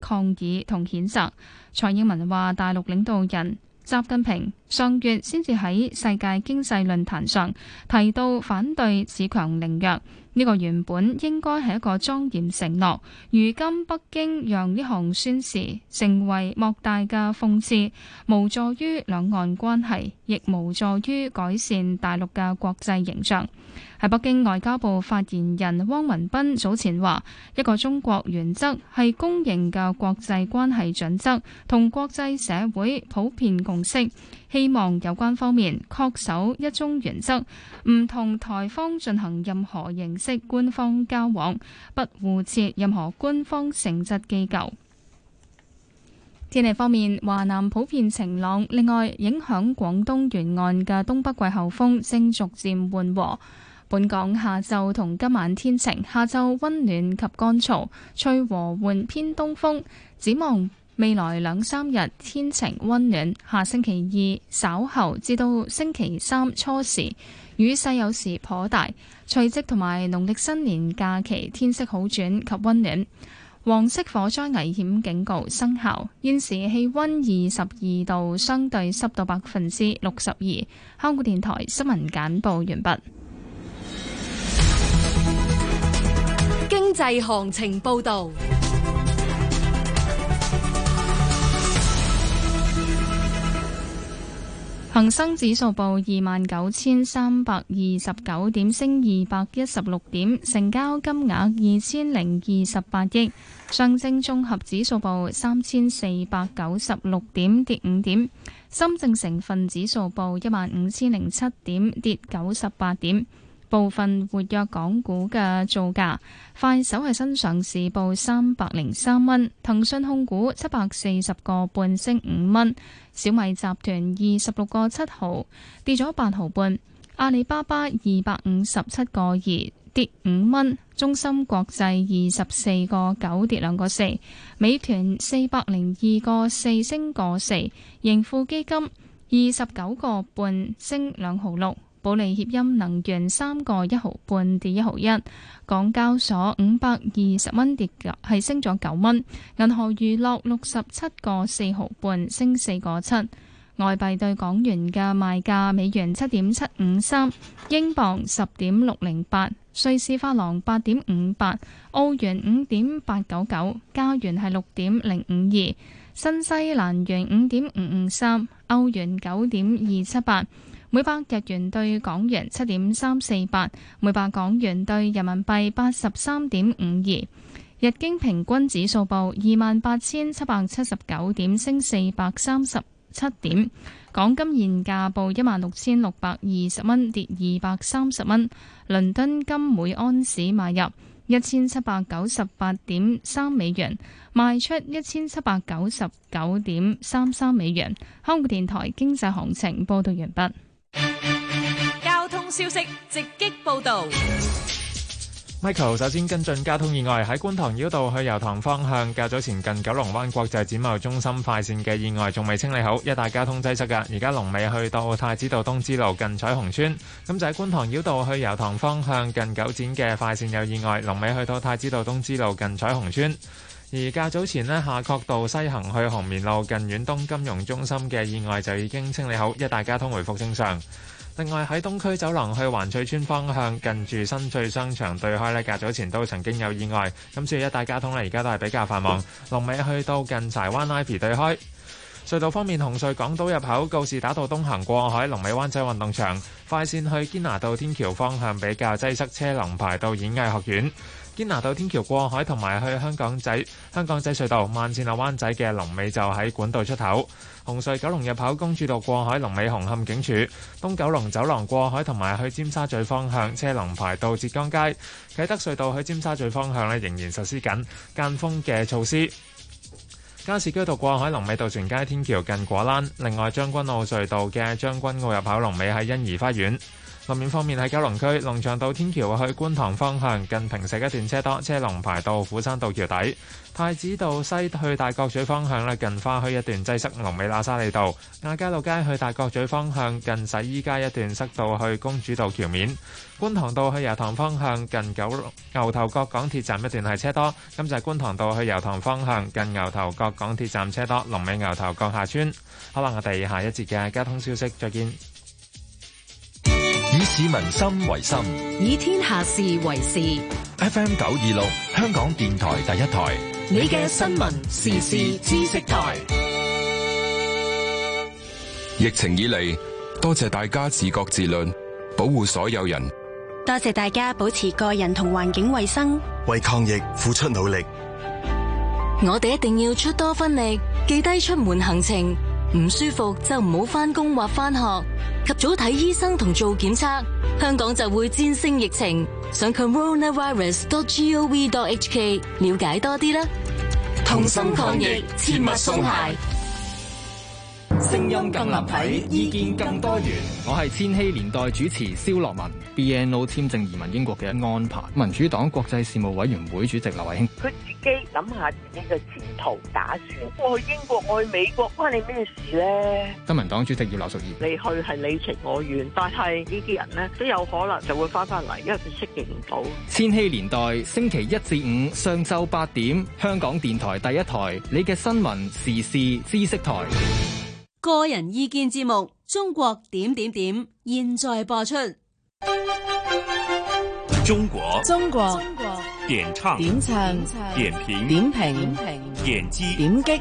抗議同譴責。蔡英文話：大陸領導人習近平上月先至喺世界經濟論壇上提到反對恃強凌弱，呢個原本應該係一個莊嚴承諾，如今北京讓呢項宣示成為莫大嘅諷刺，無助於兩岸關係，亦無助於改善大陸嘅國際形象。喺北京，外交部發言人汪文斌早前話：一個中國原則係公認嘅國際關係準則，同國際社會普遍共識，希望有關方面恪守一中原則，唔同台方進行任何形式官方交往，不互設任何官方性質機構。天氣方面，華南普遍晴朗，另外影響廣東沿岸嘅東北季候風正逐漸緩和。本港下晝同今晚天晴，下晝溫暖及乾燥，吹和緩偏東風。展望未來兩三日天晴溫暖，下星期二稍後至到星期三初時雨勢有時頗大，除夕同埋農曆新年假期天色好轉及溫暖。黃色火災危險警告生效。現時氣溫22度，相對濕度62%。香港電台新聞簡報完畢。 經濟行情報道。 恒生指數報29,329點，升216點，成交金額2028億。上證綜合指數報3,496點，跌5點。深證成分指數報15,007點，跌98點。部分活躍港股嘅造價：快手係新上市報303蚊，騰訊控股740個半升5蚊，小米集團26個7毫跌咗8毫半，阿里巴巴257個2跌5蚊，中芯國際24個9跌2個4，美團402個4升個4，盈富基金29個半升2毫6。保利協鑫能源3個1毫半跌1毫1，港交所520蚊跌係升咗9蚊，銀河娛樂67個4毫半升4個7，外幣對港元嘅賣價：美元7.753，英鎊10.608，瑞士法郎8.58，澳元5.899，加元係6.052，新西蘭元5.553，歐元9.278。每百日元對港元7.348，每百港元對人民幣83.52。日經平均指數報28,779點，升437點。港金現價報16,620蚊，跌230蚊。倫敦金每安士買入1798.3美元，賣出1799.33美元。香港電台經濟行情報道完畢。 交通消息直擊報道。 Michael 首先跟進交通意外，喺觀塘繞道去油塘方向，較早前近九龍灣國際展貿中心快線嘅意外仲未清理好，一帶交通擠塞㗎。而家龍尾去到太子道東支路近彩虹村，咁就喺觀塘繞道去油塘方向近九展嘅快線有意外，龍尾去到太子道東支路近彩虹村。而較早前呢，夏慤道西行去紅棉路近遠東金融中心嘅意外就已經清理好，一帶交通回復正常。另外喺東區走廊去環翠村方向近住新翠商場對開呢，較早前都曾經有意外，咁所以一帶交通呢而家都係比較繁忙。龍尾去到近柴灣 Ivy 對開。隧道方面，紅隧港島入口告士打道東行過海，龍尾灣仔運動場快線去堅拿道天橋方向比較擠塞，車龍排到演藝學院。堅拿道天橋過海同埋去香港仔隧道慢線落灣仔嘅龍尾就喺管道出口。紅隧九龍入口公主道過海龍尾紅磡警署。東九龍走廊過海同埋去尖沙咀方向車龍排到浙江街。啟德隧道去尖沙咀方向呢仍然實施緊間封嘅措施。加士居道過海龍尾渡船街天橋近果欄。另外將軍澳隧道嘅將軍澳入口龍尾喺欣怡花園。 路面方面喺九龍區龍翔道天橋去觀塘方向近坪石一段車多，車龍排到斧山道橋底。太子道西去大角咀方向近花墟一段擠塞，龍尾喇沙利道。亞皆老街去大角咀方向近洗衣街一段塞到去公主道橋面。觀塘道去油塘方向近牛頭角港鐵站一段係車多，咁就係觀塘道去油塘方向近牛頭角港鐵站車多，龍尾牛頭角下村。好啦，我哋下一節嘅交通消息再見。 以市民心為心， 以天下事為事。 FM 926香港電台第一台， 你嘅新聞時事知識台。 疫情以嚟，多謝大家自覺自律，保護所有人。 多謝大家保持個人同環境衛生， 為抗疫付出努力。 我哋一定要出多分力，記低出門行程，唔舒服就唔好返工或返學，及早睇醫生同做檢測，香港就會戰勝疫情。上 coronavirus.gov.hk 了解多啲啦。同心抗疫，切勿鬆懈。 聲音更立體，意見更多元。我係千禧年代主持蕭樂文。BNO 簽證移民英國嘅安排，民主黨國際事務委員會主席劉慧卿。 佢自己諗下自己嘅前途打算。我去英國，我去美國，關你咩事咧？ 新民黨主席葉劉淑儀。 你去係你情我願，但係呢啲人咧都有可能就會翻嚟，因為佢適應唔到。 千禧年代星期一至五上晝8點，香港電台第一台，你嘅新聞時事知識台。 個人意見節目《中國點點點》現在播出。 中國點唱點評點擊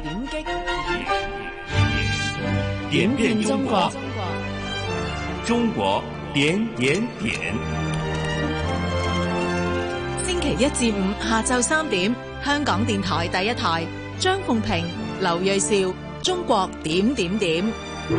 點遍中國，中國點點點。 星期一至五下晝3點，香港電台第一台，張鳳平、劉銳紹。中國點點點。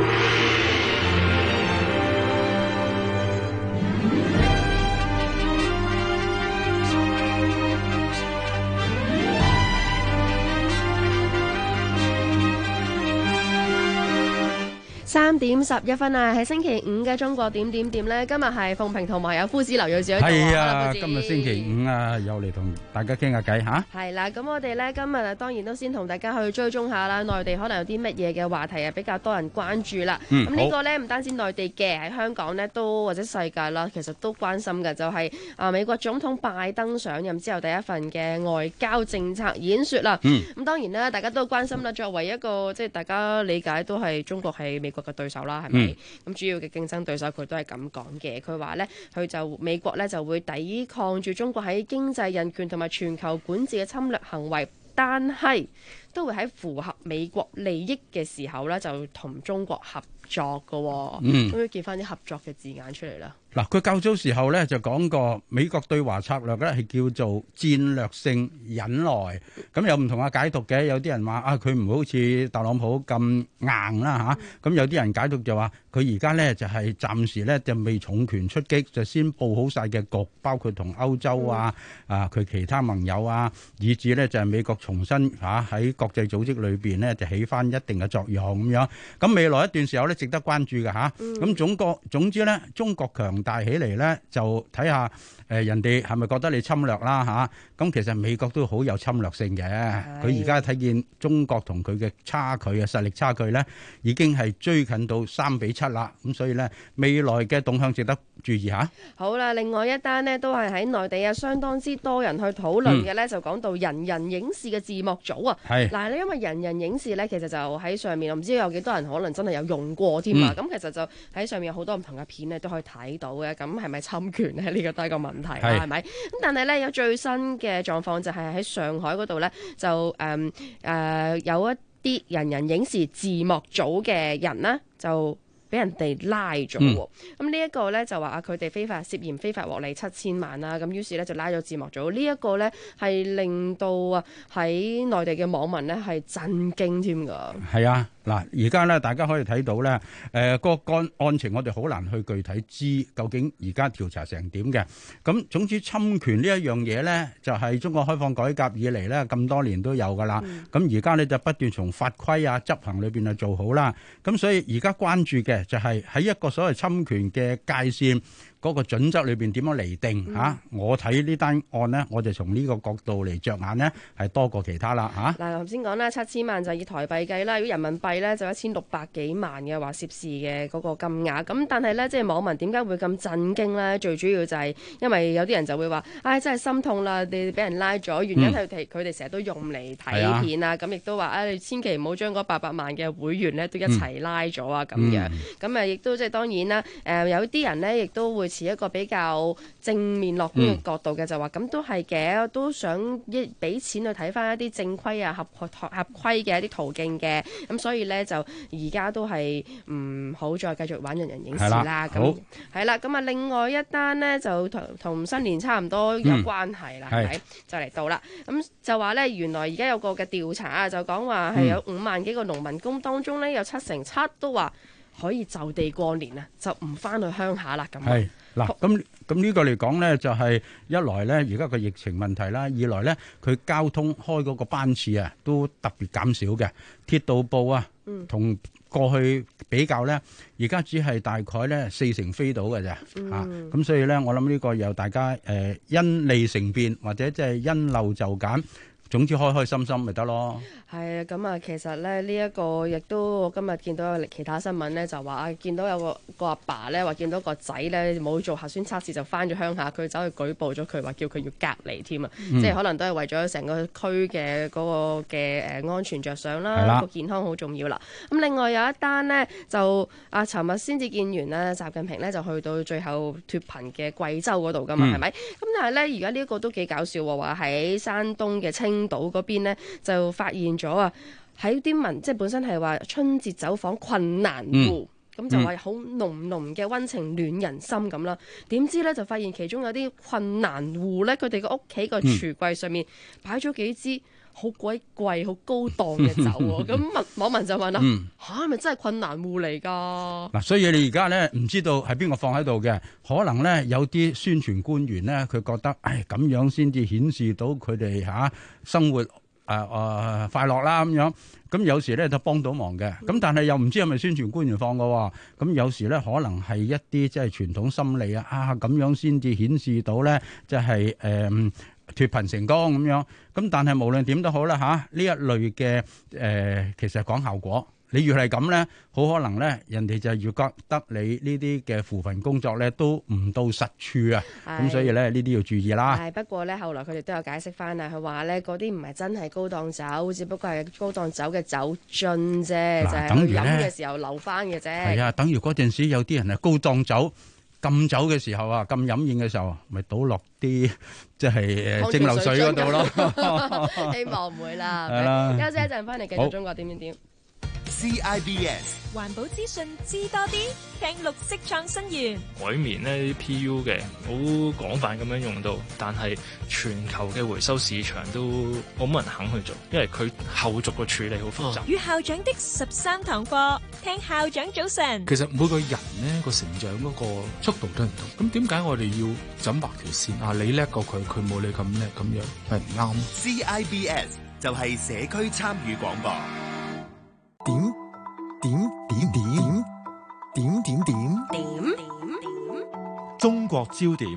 3點11分啊！喺星期五嘅中國點點點咧，今日係鳳平同埋有夫子劉銳紹喺度。 係啊，今日星期五啊，又嚟同大家傾下偈嚇。 係啦，咁我哋咧今日當然都先同大家去追蹤下啦，內地可能有啲乜嘢嘅話題啊比較多人關注啦。咁呢個咧唔單止內地嘅，喺香港咧都或者世界啦，其實都關心嘅就係美國總統拜登上任之後第一份嘅外交政策演說啦。咁當然啦，大家都關心啦，作為一個即係大家理解都係中國係美國嘅對手啦，係咪？咁主要嘅競爭對手佢都係咁講嘅。佢話咧，美國咧就會抵抗住中國喺經濟、人權同埋全球管治嘅侵略行為，但係都會喺符合美國利益嘅時候咧，就同中國合作嘅。咁要見翻啲合作嘅字眼出嚟啦。 嗱，佢較早時候咧就講過美國對華策略咧係叫做戰略性忍耐，咁有唔同嘅解讀嘅。有啲人話佢唔好似特朗普咁硬啦嚇，咁有啲人解讀就話佢而家咧就係暫時咧就未重拳出擊，就先佈好晒嘅局，包括同歐洲佢其他盟友以至咧就係美國重新喺國際組織裏邊咧就起翻一定嘅作用咁樣。咁未來一段時候咧值得關注嘅嚇。咁總之咧，中國強大起嚟咧，就睇下人哋係咪覺得你侵略啦嚇？咁其實美國都好有侵略性嘅。佢而家睇見中國同佢嘅差距嘅實力差距咧，已經係追近到3-7啦。咁所以咧，未來嘅動向值得注意嚇。好啦， 另外一單呢都係喺內地相當之多人去討論嘅咧，就講到人人影視嘅字幕組啊。係嗱，因為人人影視咧，其實就喺上面，我唔知有幾多人可能真係有用過添啊。咁其實就喺上面有好多唔同嘅片咧，都可以睇到嘅。咁係咪侵權咧？呢個都係個問題啦，係咪？咁但係咧有最新嘅狀況就係喺上海嗰度咧，就有一啲人人影視字幕組嘅人呢，就俾人哋拉咗。咁呢一個咧就話佢哋涉嫌非法獲利7000萬啦。咁於是咧就拉咗字幕組。呢一個咧係令到喺內地嘅網民咧係震驚添㗎。 係啊。 嗱，而家咧大家可以睇到咧，個案情我哋好難去具體知究竟而家調查成點嘅。咁總之侵權呢一樣嘢咧，就係中國開放改革以嚟咧咁多年都有噶啦。咁而家咧就不斷從法規啊執行裏邊啊做好啦。咁所以而家關注嘅就係喺一個所謂侵權嘅界線嗰個準則裏邊點樣釐定嚇？我睇呢單案呢，我就從呢個角度嚟着眼呢，係多過其他啦嚇。 嗱，頭先講啦，7000萬就以台幣計啦，如果人民幣咧就1600幾萬嘅話涉事嘅嗰個金額。咁但係咧，即係網民點解會咁震驚咧？最主要就係因為有啲人就會話：唉，真係心痛啦！你俾人拉咗，原因係佢哋成日都用嚟睇片啊。咁亦都話：唉，你千祈唔好將嗰800萬嘅會員咧都一齊拉咗啊！咁樣咁啊，亦都即係當然啦。有啲人咧亦都會持一個比較正面樂觀嘅角度嘅，就話咁都係嘅，都想俾錢去睇翻一啲正規啊、合規嘅一啲途徑嘅。咁所以咧就而家都係唔好再繼續玩人人影視啦。咁係啦，咁啊另外一單呢，就同新年差唔多有關係啦，係咪？就嚟到啦。咁就話咧，原來而家有個嘅調查啊，就講話係有5萬幾個農民工當中咧，有7成7都話可以就地過年啊，就唔翻去鄉下啦。咁係嗱，咁呢個嚟講咧，就係一來咧，而家個疫情問題啦；二來咧，佢交通開嗰個班次啊，都特別減少嘅。鐵道部啊，同過去比較咧，而家只係大概咧4成飛到嘅咋嚇。咁所以咧，我諗呢個由大家因利乘便，或者即係因漏就減。總之開開心心咪得咯。 係啊，咁啊，其實咧呢一個亦都我今日見到有其他新聞咧，就話啊，見到有個阿爸咧話見到個仔咧冇做核酸測試就翻咗鄉下，佢走去舉報咗佢，話叫佢要隔離添啊。即係可能都係為咗成個區嘅嗰個嘅安全着想啦，個健康好重要啦。咁另外有一單呢，就尋日先至見完啦，習近平咧就去到最後脫貧嘅貴州嗰度噶嘛，係咪？咁但係咧而家呢一個都幾搞笑喎，話喺山東嘅青島嗰邊呢，就發現咗啊，喺啲民即係本身係話春節走訪困難戶，咁就話好濃濃嘅溫情暖人心咁啦。點知咧就發現其中有啲困難戶咧，佢哋個屋企個櫥櫃上面擺咗幾支好鬼貴、好高檔嘅酒喎。咁網民就問啦：係咪真係困難戶嚟㗎？嗱， 所以你而家咧唔知道係邊個放喺度嘅，可能咧有啲宣傳官員咧，佢覺得咁樣先至顯示到佢哋生活快樂啦咁樣。咁有時咧就幫到忙嘅，咁但係又唔知係咪宣傳官員放嘅喎。咁有時咧可能係一啲即係傳統心理咁樣先至顯示到咧，即係脫貧成功咁樣。咁但係無論點都好啦呢一類嘅其實講效果。你越係咁咧，好可能咧，人哋就越覺得你呢啲嘅扶貧工作咧都唔到實處啊。咁所以咧呢啲要注意啦。 不過咧後來佢哋都有解釋翻啊，佢話咧嗰啲唔係真係高檔酒，只不過係高檔酒嘅酒樽啫，就係佢飲嘅時候留翻嘅啫。 係啊，等於嗰陣時有啲人係高檔酒禁酒嘅時候啊，禁飲宴嘅時候，咪倒落啲即係蒸餾水嗰度咯。 希望唔會啦。休息一陣翻嚟繼續中國點點點。 CIBS 環保資訊知多啲，聽綠色創新園。 海綿呢啲 PU 嘅好廣泛咁樣用到，但係全球嘅回收市場都冇乜人肯去做，因為佢後續嘅處理好複雜。 與校長的13堂課，聽校長早晨。 其實每個人呢個成長嗰個速度都唔同，咁點解我哋要怎畫條線啊？你叻過佢，佢冇你咁叻，咁樣係唔啱。 CIBS 就係社區參與廣播。 點中國焦點。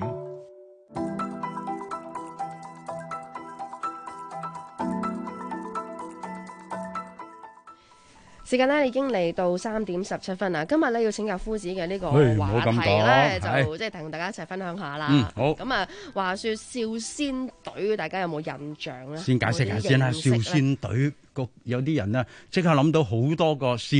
時間咧已經嚟到3點17分啦。今日咧要請教夫子嘅呢個話題咧，就即係同大家一齊分享下啦。 好。 咁啊，話說少先隊，大家有冇印象咧？ 先解釋下先啦。少先隊有啲人呢，即刻諗到好多個少，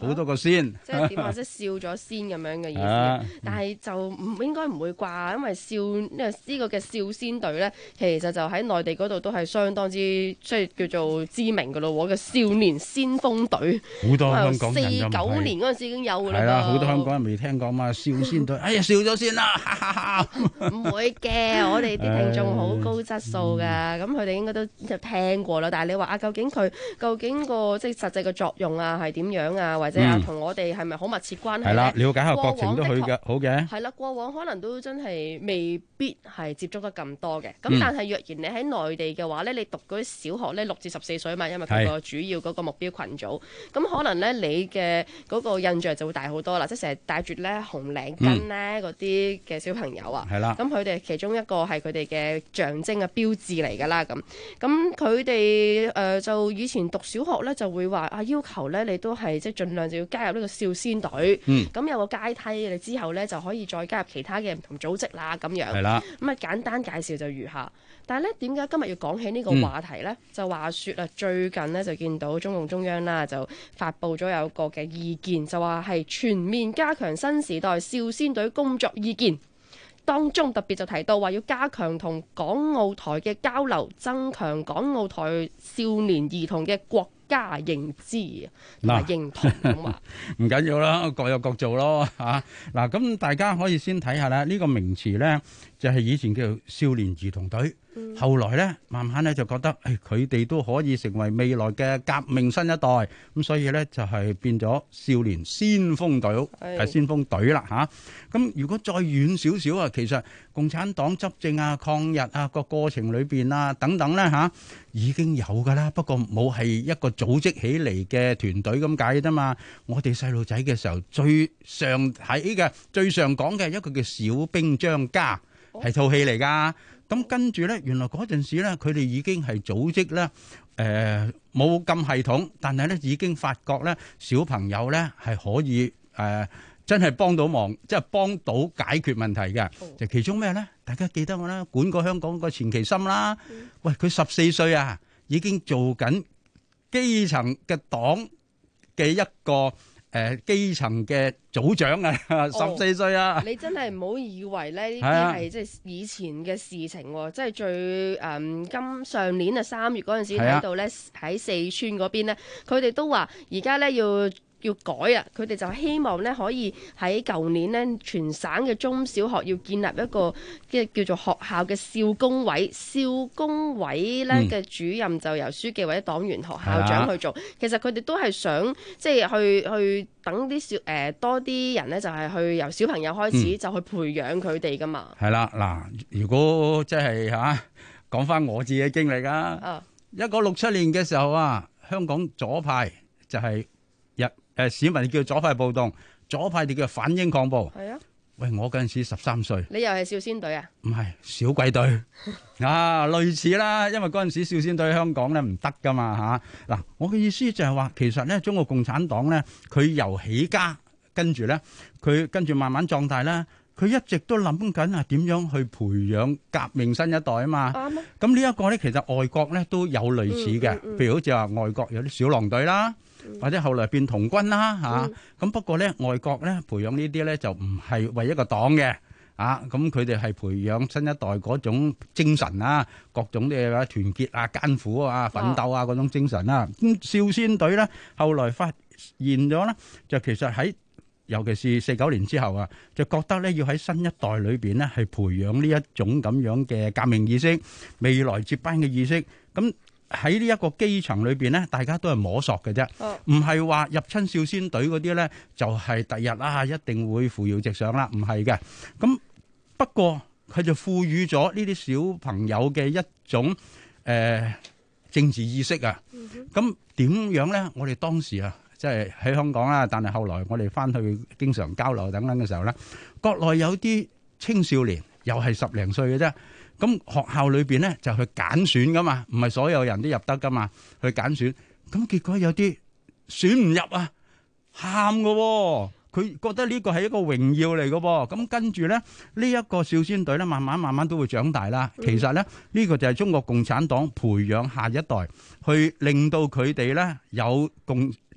好多個先， 即係點啊？即係笑咗先咁樣嘅意思。但係就應該唔會啩，因為呢個嘅少先隊咧，其實就喺內地嗰度都係相當之即係叫做知名嘅咯喎，嘅少年先鋒隊。 好多香港人 49年嗰陣時已經有㗎啦。 係啦，好多香港人未聽過嘛，少先隊。哎呀，笑咗先啦，哈哈哈！ 唔會嘅，我哋啲聽眾好高質素㗎，咁佢哋應該都有聽過啦。但係你話啊，究竟個即係實際嘅作用啊係點樣啊，或者啊同我哋係咪好密切關係咧？ 係啦，了解下國情都好嘅。 係啦，過往可能都真係未必係接觸得咁多嘅。咁但係若然你喺內地嘅話咧，你讀嗰啲小學咧6至14歲嘛，因為佢個主要嗰個目標群組，咁可能咧你嘅嗰個印象就會大好多啦。即係成日帶住咧紅領巾咧嗰啲嘅小朋友啊，係啦，咁佢哋其中一個係佢哋嘅象徵嘅標誌嚟㗎啦。咁佢哋就以前讀小學咧就會話啊，要求咧你都係即係盡量就要加入呢個少先隊。咁有個階梯，你之後咧就可以再加入其他嘅唔同組織啦。咁樣係啦。咁啊簡單介紹就如下。但係咧點解今日要講起呢個話題咧？就話說啊，最近咧就見到中共中央啦就發布咗有個嘅意見，就話係全面加強新時代少先隊工作意見。當中特別就提到話要加強同港澳台嘅交流，增強港澳台少年兒童嘅國家認知同埋認同咁話。 唔緊要啦，各有各做咯嚇。嗱，咁大家可以先睇下啦，呢個名詞咧就係以前叫做少年兒童隊。後來咧，慢慢咧就覺得，佢哋都可以成為未來嘅革命新一代，咁所以咧就係變咗少年先鋒隊，係先鋒隊啦嚇。咁如果再遠少少啊，其實共產黨執政啊、抗日啊個過程裏邊啊等等咧嚇，已經有㗎啦。不過冇係一個組織起嚟嘅團隊咁解啫嘛。我哋細路仔嘅時候最常睇嘅、最常講嘅一個叫小兵張家，係套戲嚟㗎。咁跟住咧，原來嗰陣時咧，佢哋已經係組織咧，冇咁系統，但係咧已經發覺咧，小朋友咧係可以真係幫到忙，即係幫到解決問題嘅。就其中咩咧？大家記得我啦，管過香港個錢其琛啦。喂，佢14歲啊，已經做緊基層嘅黨嘅一個基層嘅組長啊，14歲啊！ 你真係唔好以為咧呢啲係即係以前嘅事情喎，即係最上年啊3月嗰陣時睇到咧喺四川嗰邊咧，佢哋都話而家咧要改啊！佢哋就希望咧可以喺舊年咧全省嘅中小學要建立一個嘅叫做學校嘅少工委，少工委咧嘅主任就由書記或者黨員、學校長去做。其實佢哋都係想即係去等啲多啲人咧，就係去由小朋友開始就去培養佢哋噶嘛。係啦，嗱，如果即係講翻我自己嘅經歷啊，1967年嘅時候啊，香港左派就係市民叫左派暴動，左派哋叫反英抗暴。係啊，喂，我嗰陣時13歲。你又係少先隊啊？唔係，小鬼隊啊，類似啦。因為嗰陣時少先隊喺香港咧唔得噶嘛嚇。嗱，我嘅意思就係話，其實咧中國共產黨咧，佢由起家，跟住咧佢跟住慢慢壯大啦。佢一直都諗緊啊，點樣去培養革命新一代啊嘛。啱啊。咁呢一個咧，其實外國咧都有類似嘅，譬如好似話外國有啲小狼隊啦。或者後來變童軍啦嚇，咁不過咧外國咧培養呢啲咧就唔係為一個黨嘅咁佢哋係培養新一代嗰種精神啊，各種嘅團結啊、艱苦啊、奮鬥啊嗰種精神啦。咁少先隊咧後來發現咗咧，就其實喺尤其是49年之後啊，就覺得咧要喺新一代裏邊咧係培養呢一種咁樣嘅革命意識、未來接班嘅意識咁。喺呢一個基層裏邊咧，大家都係摸索嘅啫，唔係話入親少先隊嗰啲咧，就係第日一定會扶搖直上啦，唔係嘅。咁不過佢就賦予咗呢啲小朋友嘅一種政治意識啊。咁點樣咧？我哋當時啊，即係喺香港啦，但係後來我哋翻去經常交流等等嘅時候咧，國內有啲青少年又係10零歲嘅啫。咁學校裏邊咧就去揀選噶嘛，唔係所有人都入得噶嘛，去揀選。咁結果有啲選唔入啊，喊噶喎，佢覺得呢個係一個榮耀嚟噶噃。咁跟住咧，呢一個少先隊咧，慢慢都會長大啦。其實咧，呢個就係中國共產黨培養下一代，去令到佢哋咧有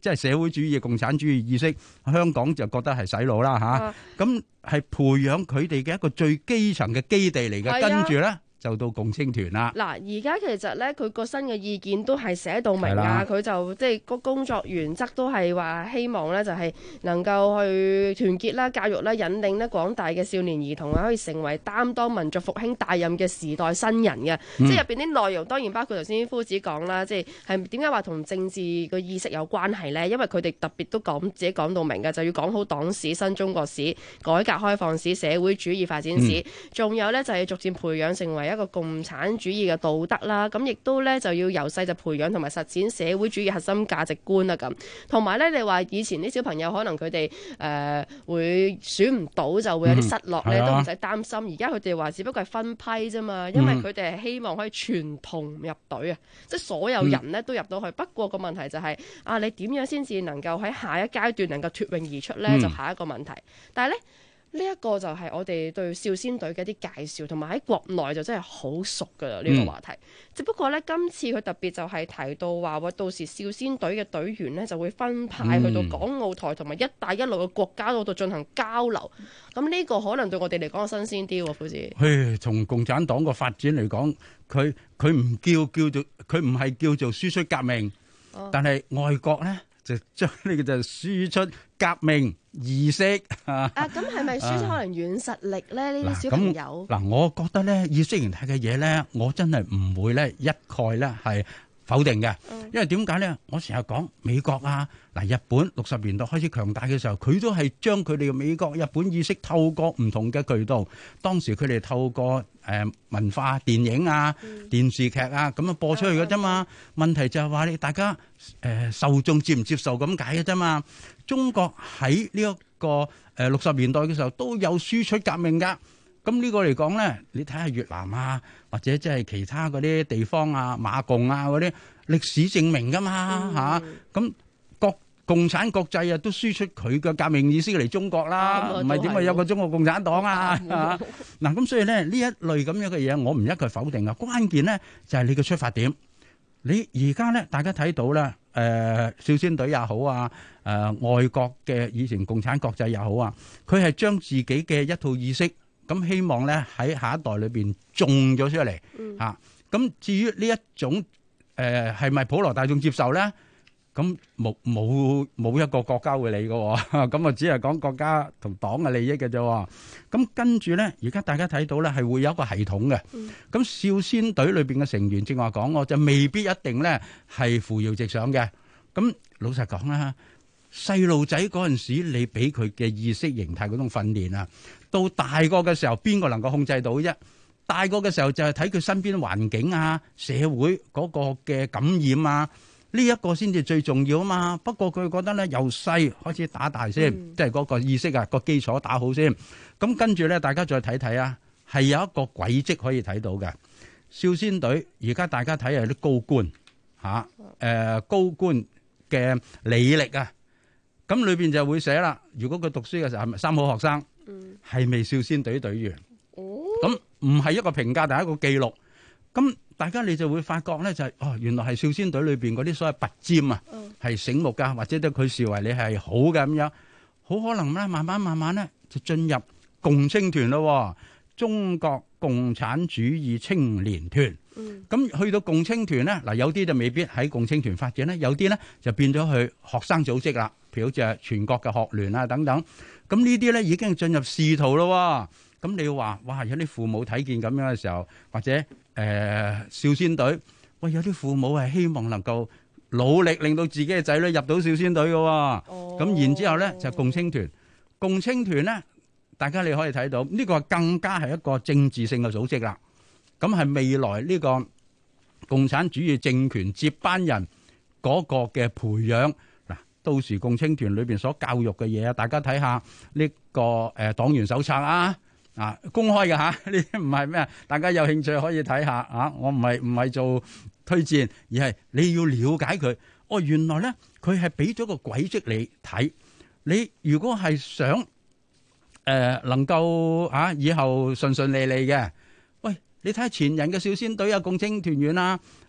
即係社會主義、共產主義意識，香港就覺得係洗腦啦嚇。咁係培養佢哋嘅一個最基層嘅基地嚟嘅，跟住咧就到共青團啦。 嗱，而家其實咧，佢個新嘅意見都係寫到明啊，佢就即係個工作原則都係話希望咧就係能夠去團結啦、教育啦、引領咧廣大嘅少年兒童啊，可以成為擔當民族復興大任嘅時代新人嘅。即係入邊啲內容當然包括頭先夫子講啦，即係點解話同政治個意識有關係咧？因為佢哋特別都自己講到明嘅，就要講好黨史、新中國史、改革開放史、社會主義發展史，仲有咧就係逐漸培養成為一個共產主義嘅道德啦，咁亦都咧就要由細就培養同埋實踐社會主義核心價值觀啦咁。同埋咧，你話以前啲小朋友可能佢哋會選唔到就會有啲失落咧，都唔使擔心。而家佢哋話只不過係分批啫嘛，因為佢哋係希望可以全同入隊啊，即係所有人咧都入到去。不過個問題就係你點樣先至能夠喺下一階段能夠脫穎而出咧？就下一個問題。但係咧。呢一個就係我哋對少先隊嘅一啲介紹，同埋喺國內就真係好熟㗎啦呢個話題。只不過呢，今次佢特別就係提到話，到時少先隊嘅隊員呢就會分派去到港澳台同埋一帶一路嘅國家嗰度進行交流。咁呢個可能對我哋嚟講新鮮啲喎，好似。 從共產黨個發展嚟講，佢唔叫做佢唔係叫做輸出革命，但係外國呢。就將呢個就輸出革命意識啊！ 咁係咪輸出可能軟實力咧？呢啲小朋友嗱，我覺得咧意識形態嘅嘢咧，我真係唔會咧一概咧係否定嘅，因為點解咧？我成日講美國啊，嗱，日本60年代開始強大嘅時候，佢都係將佢哋嘅美國、日本意識透過唔同嘅渠道，當時佢哋透過文化、電影啊、電視劇啊咁樣播出去嘅啫嘛。問題就係話你大家受眾接唔接受咁解嘅啫嘛。中國喺呢一個60年代嘅時候都有輸出革命㗎。咁呢個嚟講咧，你睇下越南啊，或者即係其他嗰啲地方啊，馬共啊嗰啲歷史證明㗎嘛嚇。咁共產國際啊都輸出佢嘅革命意識嚟中國啦，唔係點會有個中國共產黨啊？嗱，咁所以咧呢一類咁樣嘅嘢，我唔一概否定啊。關鍵咧就係你嘅出發點。你而家咧大家睇到咧，少先隊也好啊，外國嘅以前共產國際也好啊，佢係將自己嘅一套意識。咁希望咧喺下一代裏邊種咗出嚟嚇。咁至於呢一種係咪普羅大眾接受咧？咁冇一個國家會理嘅喎。咁啊只係講國家同黨嘅利益嘅啫。咁跟住咧，而家大家睇到咧係會有一個系統嘅。咁少先隊裏邊嘅成員正話講，我就未必一定咧係扶搖直上嘅。咁老實講啦，細路仔嗰陣時，你俾佢嘅意識形態嗰種訓練啊，到大個嘅時候，邊個能夠控制到啫？大個嘅時候就係睇佢身邊環境啊、社會嗰個嘅感染啊，呢一個先至最重要啊嘛。不過佢覺得咧，由細開始打大先，即係嗰個意識啊個基礎打好先。咁跟住咧，大家再睇睇啊，係有一個軌跡可以睇到嘅。少先隊而家大家睇下啲高官嚇，高官嘅履歷啊。咁裏邊就會寫啦。如果佢讀書嘅時候係咪3好學生，係咪少先隊隊員？咁唔係一個評價，但係一個記錄。咁大家你就會發覺咧，就係原來係少先隊裏邊嗰啲所謂拔尖啊，係醒目噶，或者對佢視為你係好嘅咁樣，好可能咧慢慢咧就進入共青團咯，中國共產主義青年團。咁去到共青團咧，嗱有啲就未必喺共青團發展咧，有啲咧就變咗去學生組織啦，譬如好似係全國嘅學聯啊等等。咁呢啲咧已經進入仕途咯。咁你話哇，有啲父母睇見咁樣嘅時候，或者少先隊，喂有啲父母係希望能夠努力令到自己嘅仔女入到少先隊嘅。咁然之後咧就共青團，共青團咧大家你可以睇到呢個更加係一個政治性嘅組織啦。咁係未來呢個共產主義政權接班人嗰個嘅培養嗱，到時共青團裏邊所教育嘅嘢啊，大家睇下呢個黨員手冊啊，公開嘅嚇，呢啲唔係咩？大家有興趣可以睇下啊。我唔係做推薦，而係你要了解佢。原來咧佢係俾咗個軌跡你睇。你如果係想能夠以後順順利利嘅。你睇下前人嘅少先隊啊、共青團員啊，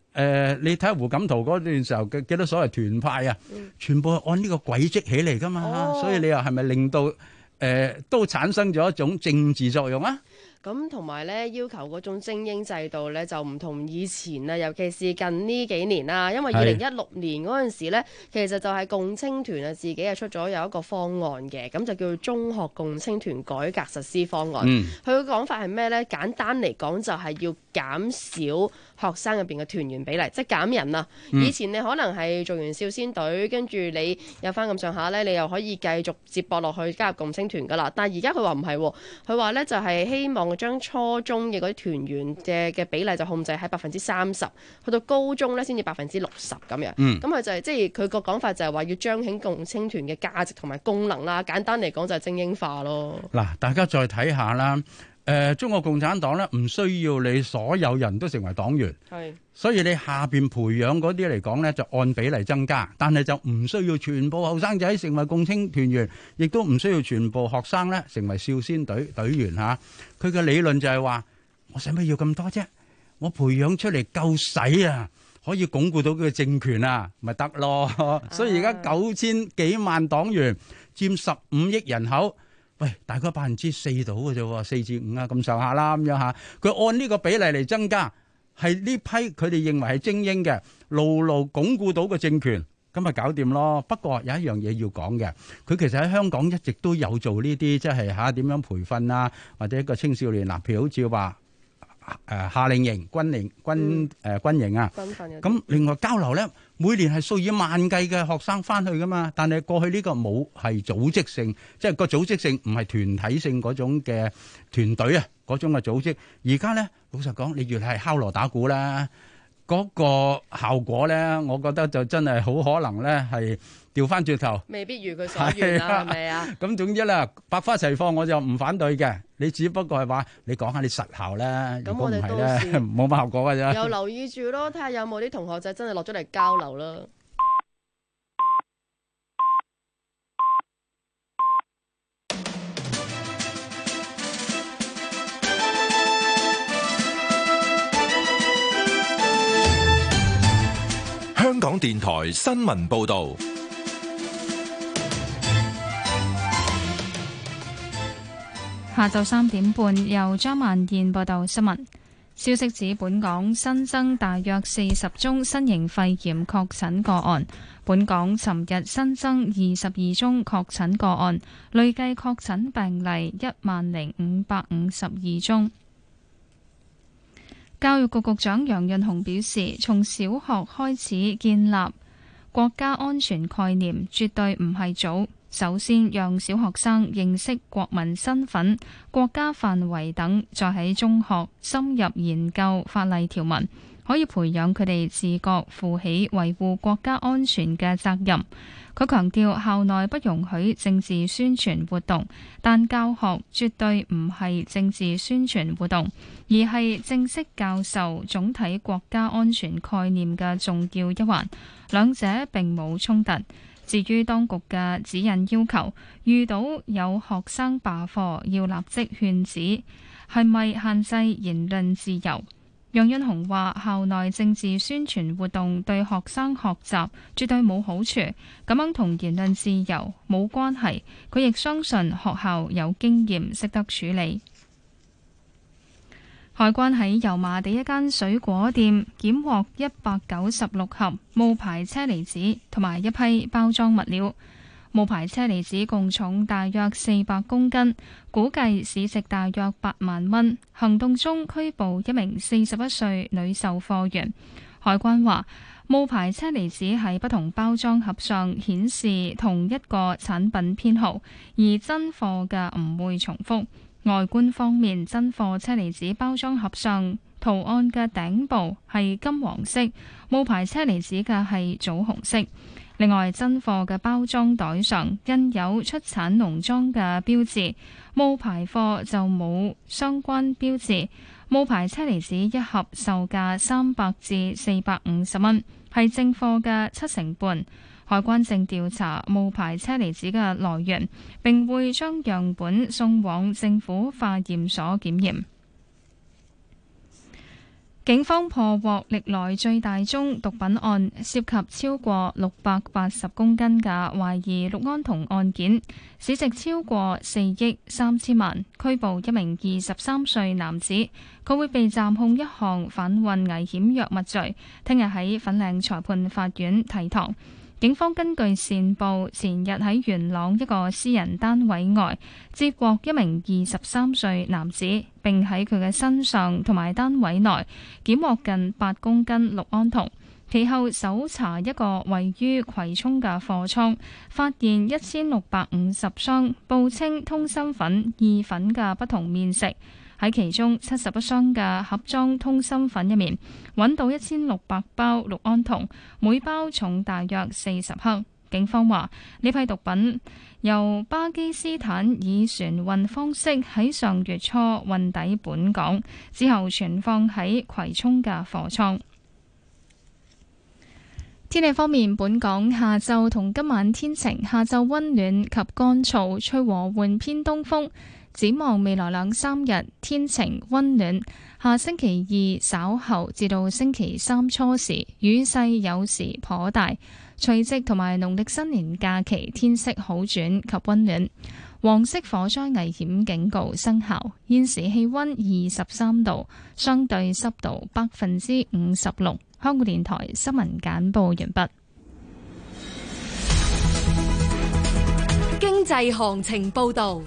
你睇下胡錦濤嗰段時候嘅幾多所謂團派啊，全部係按呢個軌跡起嚟噶嘛，所以你又係咪令到都產生咗一種政治作用啊？ 咁同埋咧，要求嗰種精英制度咧，就唔同以前啦，尤其是近呢幾年啦。因為2016年嗰陣時咧，其實就係共青團啊自己啊出咗有一個方案嘅，咁就叫做中學共青團改革實施方案。佢嘅講法係咩咧？簡單嚟講，就係要減少學生入邊嘅團員比例，即係減人啊！以前你可能係做完少先隊，跟住你有翻咁上下咧，你又可以繼續接駁落去加入共青團噶啦。但係而家佢話唔係喎，佢話咧就係希望將初中嘅嗰啲團員嘅比例就控制喺30%，去到高中咧先至60%咁樣。咁佢就係即係佢個講法就係話要彰顯共青團嘅價值同埋功能啦。簡單嚟講就係精英化咯。 嗱，大家再睇下啦。中國共產黨咧唔需要你所有人都成為黨員，所以你下邊培養嗰啲嚟講咧就按比例增加，但係就唔需要全部後生仔成為共青團員，亦都唔需要全部學生咧成為少先隊員嚇。佢嘅理論就係話：我使乜要咁多啫？我培養出嚟夠使啊，可以鞏固到佢嘅政權啊，咪得咯。所以而家9000幾萬黨員佔15億人口。喂，大概4%到嘅啫，4至5啊咁上下啦咁樣嚇。佢按呢個比例嚟增加，係呢批佢哋認為係精英嘅，牢牢鞏固到個政權，咁咪搞掂咯。不過有一樣嘢要講嘅，佢其實喺香港一直都有做呢啲，即係點樣培訓啊，或者一個青少年嗱，譬如好似話夏令營、軍營啊。咁另外交流咧，每年係數以萬計嘅學生翻去噶嘛，但係過去呢個冇係組織性，即係個組織性唔係團體性嗰種嘅團隊啊，嗰種嘅組織。而家咧，老實講，你越係敲鑼打鼓啦，嗰個效果咧，我覺得就真係好可能咧係調翻轉頭， 未必如佢所願啦，係咪啊？ 咁總之啦，百花齊放我就唔反對嘅。你只不過係話你講下你實效咧，如果唔係咧，冇乜效果㗎啫。 又留意住咯，睇下有冇啲同學仔真係落咗嚟交流啦。 香港電台新聞報導。 下晝3點半，由張萬燕報道新聞。消息指，本港新增大約40宗新型肺炎確診個案。本港尋日新增22宗確診個案，累計確診病例10,552宗。教育局局長楊潤雄表示，從小學開始建立國家安全概念，絕對唔係早。首先讓小學生認識國民身份、國家範圍等，再喺中學深入研究法例條文，可以培養佢哋自覺負起維護國家安全嘅責任。佢強調校內不容許政治宣傳活動，但教學絕對唔係政治宣傳活動，而係正式教授總體國家安全概念嘅重要一環，兩者並冇衝突。至於當局嘅指引要求，遇到有學生罷課，要立即勸止，係咪限制言論自由？楊潤雄話：校內政治宣傳活動對學生學習絕對冇好處，咁樣同言論自由冇關係。佢亦相信學校有經驗，識得處理。海關喺油麻地一間水果店檢獲196盒冒牌車厘子同埋一批包裝物料。冒牌車厘子共重大約400公斤，估計市值大約8萬蚊。行動中拘捕一名41歲女售貨員。海關話，冒牌車厘子喺不同包裝盒上顯示同一個產品編號，而真貨嘅唔會重複。外觀方面，真貨車厘子包裝盒上圖案嘅頂部係金黃色，冒牌車厘子嘅係棗紅色。另外，真貨嘅包裝袋上印有出產農莊嘅標誌，冒牌貨就冇相關標誌。冒牌車厘子一盒售價300至450蚊，係正貨嘅7成半。海關正調查冒牌車厘子嘅來源，並會將樣本送往政府化驗所檢驗。 警方破獲歷來最大宗毒品案，涉及超過680公斤嘅懷疑氯胺酮案件，市值超過4億3千萬，拘捕一名23歲男子，佢會被暫控一項販運危險藥物罪，聽日喺粉嶺裁判法院提堂。警方根據線報，前日喺元朗一個私人單位外接獲一名23歲男子，並喺佢嘅身上同埋單位內檢獲近8公斤氯胺酮。其後搜查一個位於葵涌嘅貨倉，發現1650箱報稱通心粉、意粉嘅不同面食。喺其中71箱嘅盒裝通心粉入面，揾到1600包氯胺酮，每包重大約40克。警方話呢批毒品由巴基斯坦以船運方式喺上月初運抵本港，之後存放喺葵涌嘅貨倉。天氣方面，本港下晝同今晚天晴，下晝溫暖及乾燥，吹和緩偏東風。展望未來2-3日天晴溫暖，下星期2稍後至到星期3初時雨勢有時頗大，除夕同埋農曆新年假期天色好轉及溫暖。黃色火災危險警告生效。現時氣溫23度，相對濕度56%。香港電台新聞簡報完畢。 經濟行情報道。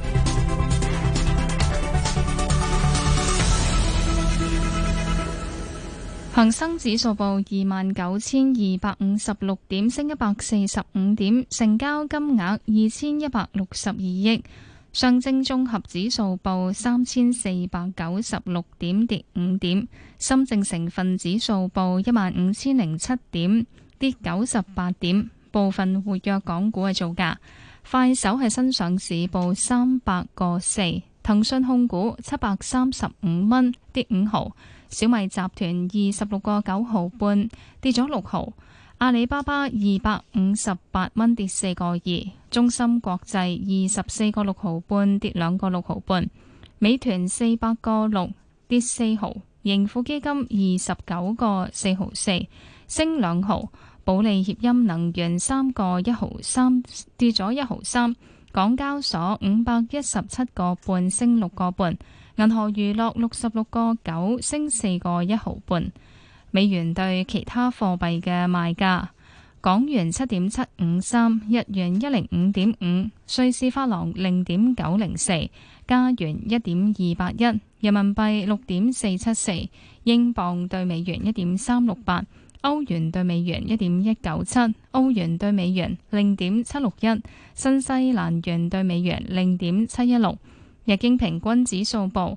恒生指數報29,256點，升145點，成交金額2162億。上證綜合指數報3,496點，跌5點。深證成分指數報15,007點，跌98點。部分活躍港股嘅造價：快手係新上市報300個4，騰訊控股735蚊，跌5毫。小米集團26個9毫半，跌咗6毫。阿里巴巴258蚊，跌4個2。中芯國際24個6毫半，跌2個6毫半。美團400個6，跌4毫。盈富基金29個4毫4，升2毫。保利協鑫能源3個1毫3，跌咗1毫3。港交所517個半，升6個半。銀河娛樂66個9，升4個1毫半。美元對其他貨幣嘅賣價：港元7.753，日元105.5，瑞士法郎0.904，加元1.281，人民幣6.474，英鎊對美元1.368，歐元對美元1.197，歐元對美元0.761，新西蘭元對美元0.716。日經平均指數報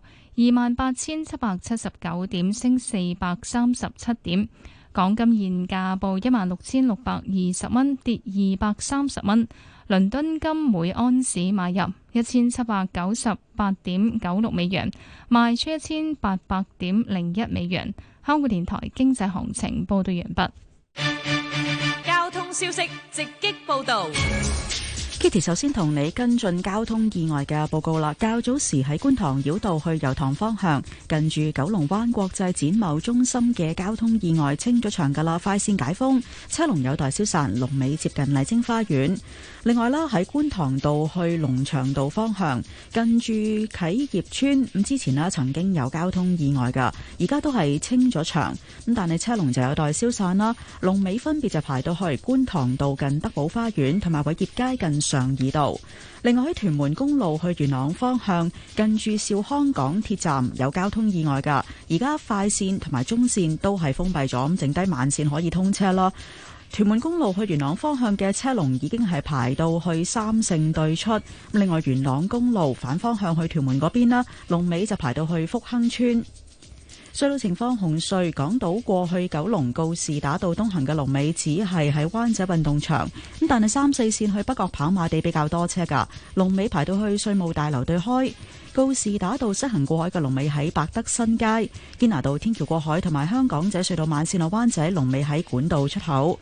28,779點，升437點。港金現價報16,620蚊，跌230蚊。倫敦金每安士買入1798.96美元，賣出1800.01美元。香港電台經濟行情報道完畢。 交通消息直擊報道。 Kitty 首先同你跟進交通意外嘅報告啦。較早時喺觀塘繞道去油塘方向，近住九龍灣國際展貿中心嘅交通意外清咗場噶啦，快線解封，車龍有待消散，龍尾接近麗晶花園。另外啦，喺觀塘道去龍翔道方向，近住啟業村咁之前啦，曾經有交通意外噶，而家都係清咗場，咁但係車龍就有待消散啦。龍尾分別就排到去觀塘道近德寶花園同埋偉業街近上怡道。另外喺屯門公路去元朗方向，近住兆康港鐵站有交通意外噶，而家快線同埋中線都係封閉咗，咁剩低慢線可以通車咯。屯門公路去元朗方向嘅車龍已經係排到去三聖對出，另外元朗公路反方向去屯門嗰邊啦，龍尾就排到去福亨村。隧道情況：紅隧港島過去九龍告士打道東行嘅龍尾只係喺灣仔運動場，咁但係3、4線去北角跑馬地比較多車噶，龍尾排到去稅務大樓對開。告士打道西行過海嘅龍尾喺百德新街，堅拿道天橋過海同埋香港仔隧道慢線落灣仔龍尾喺管道出口。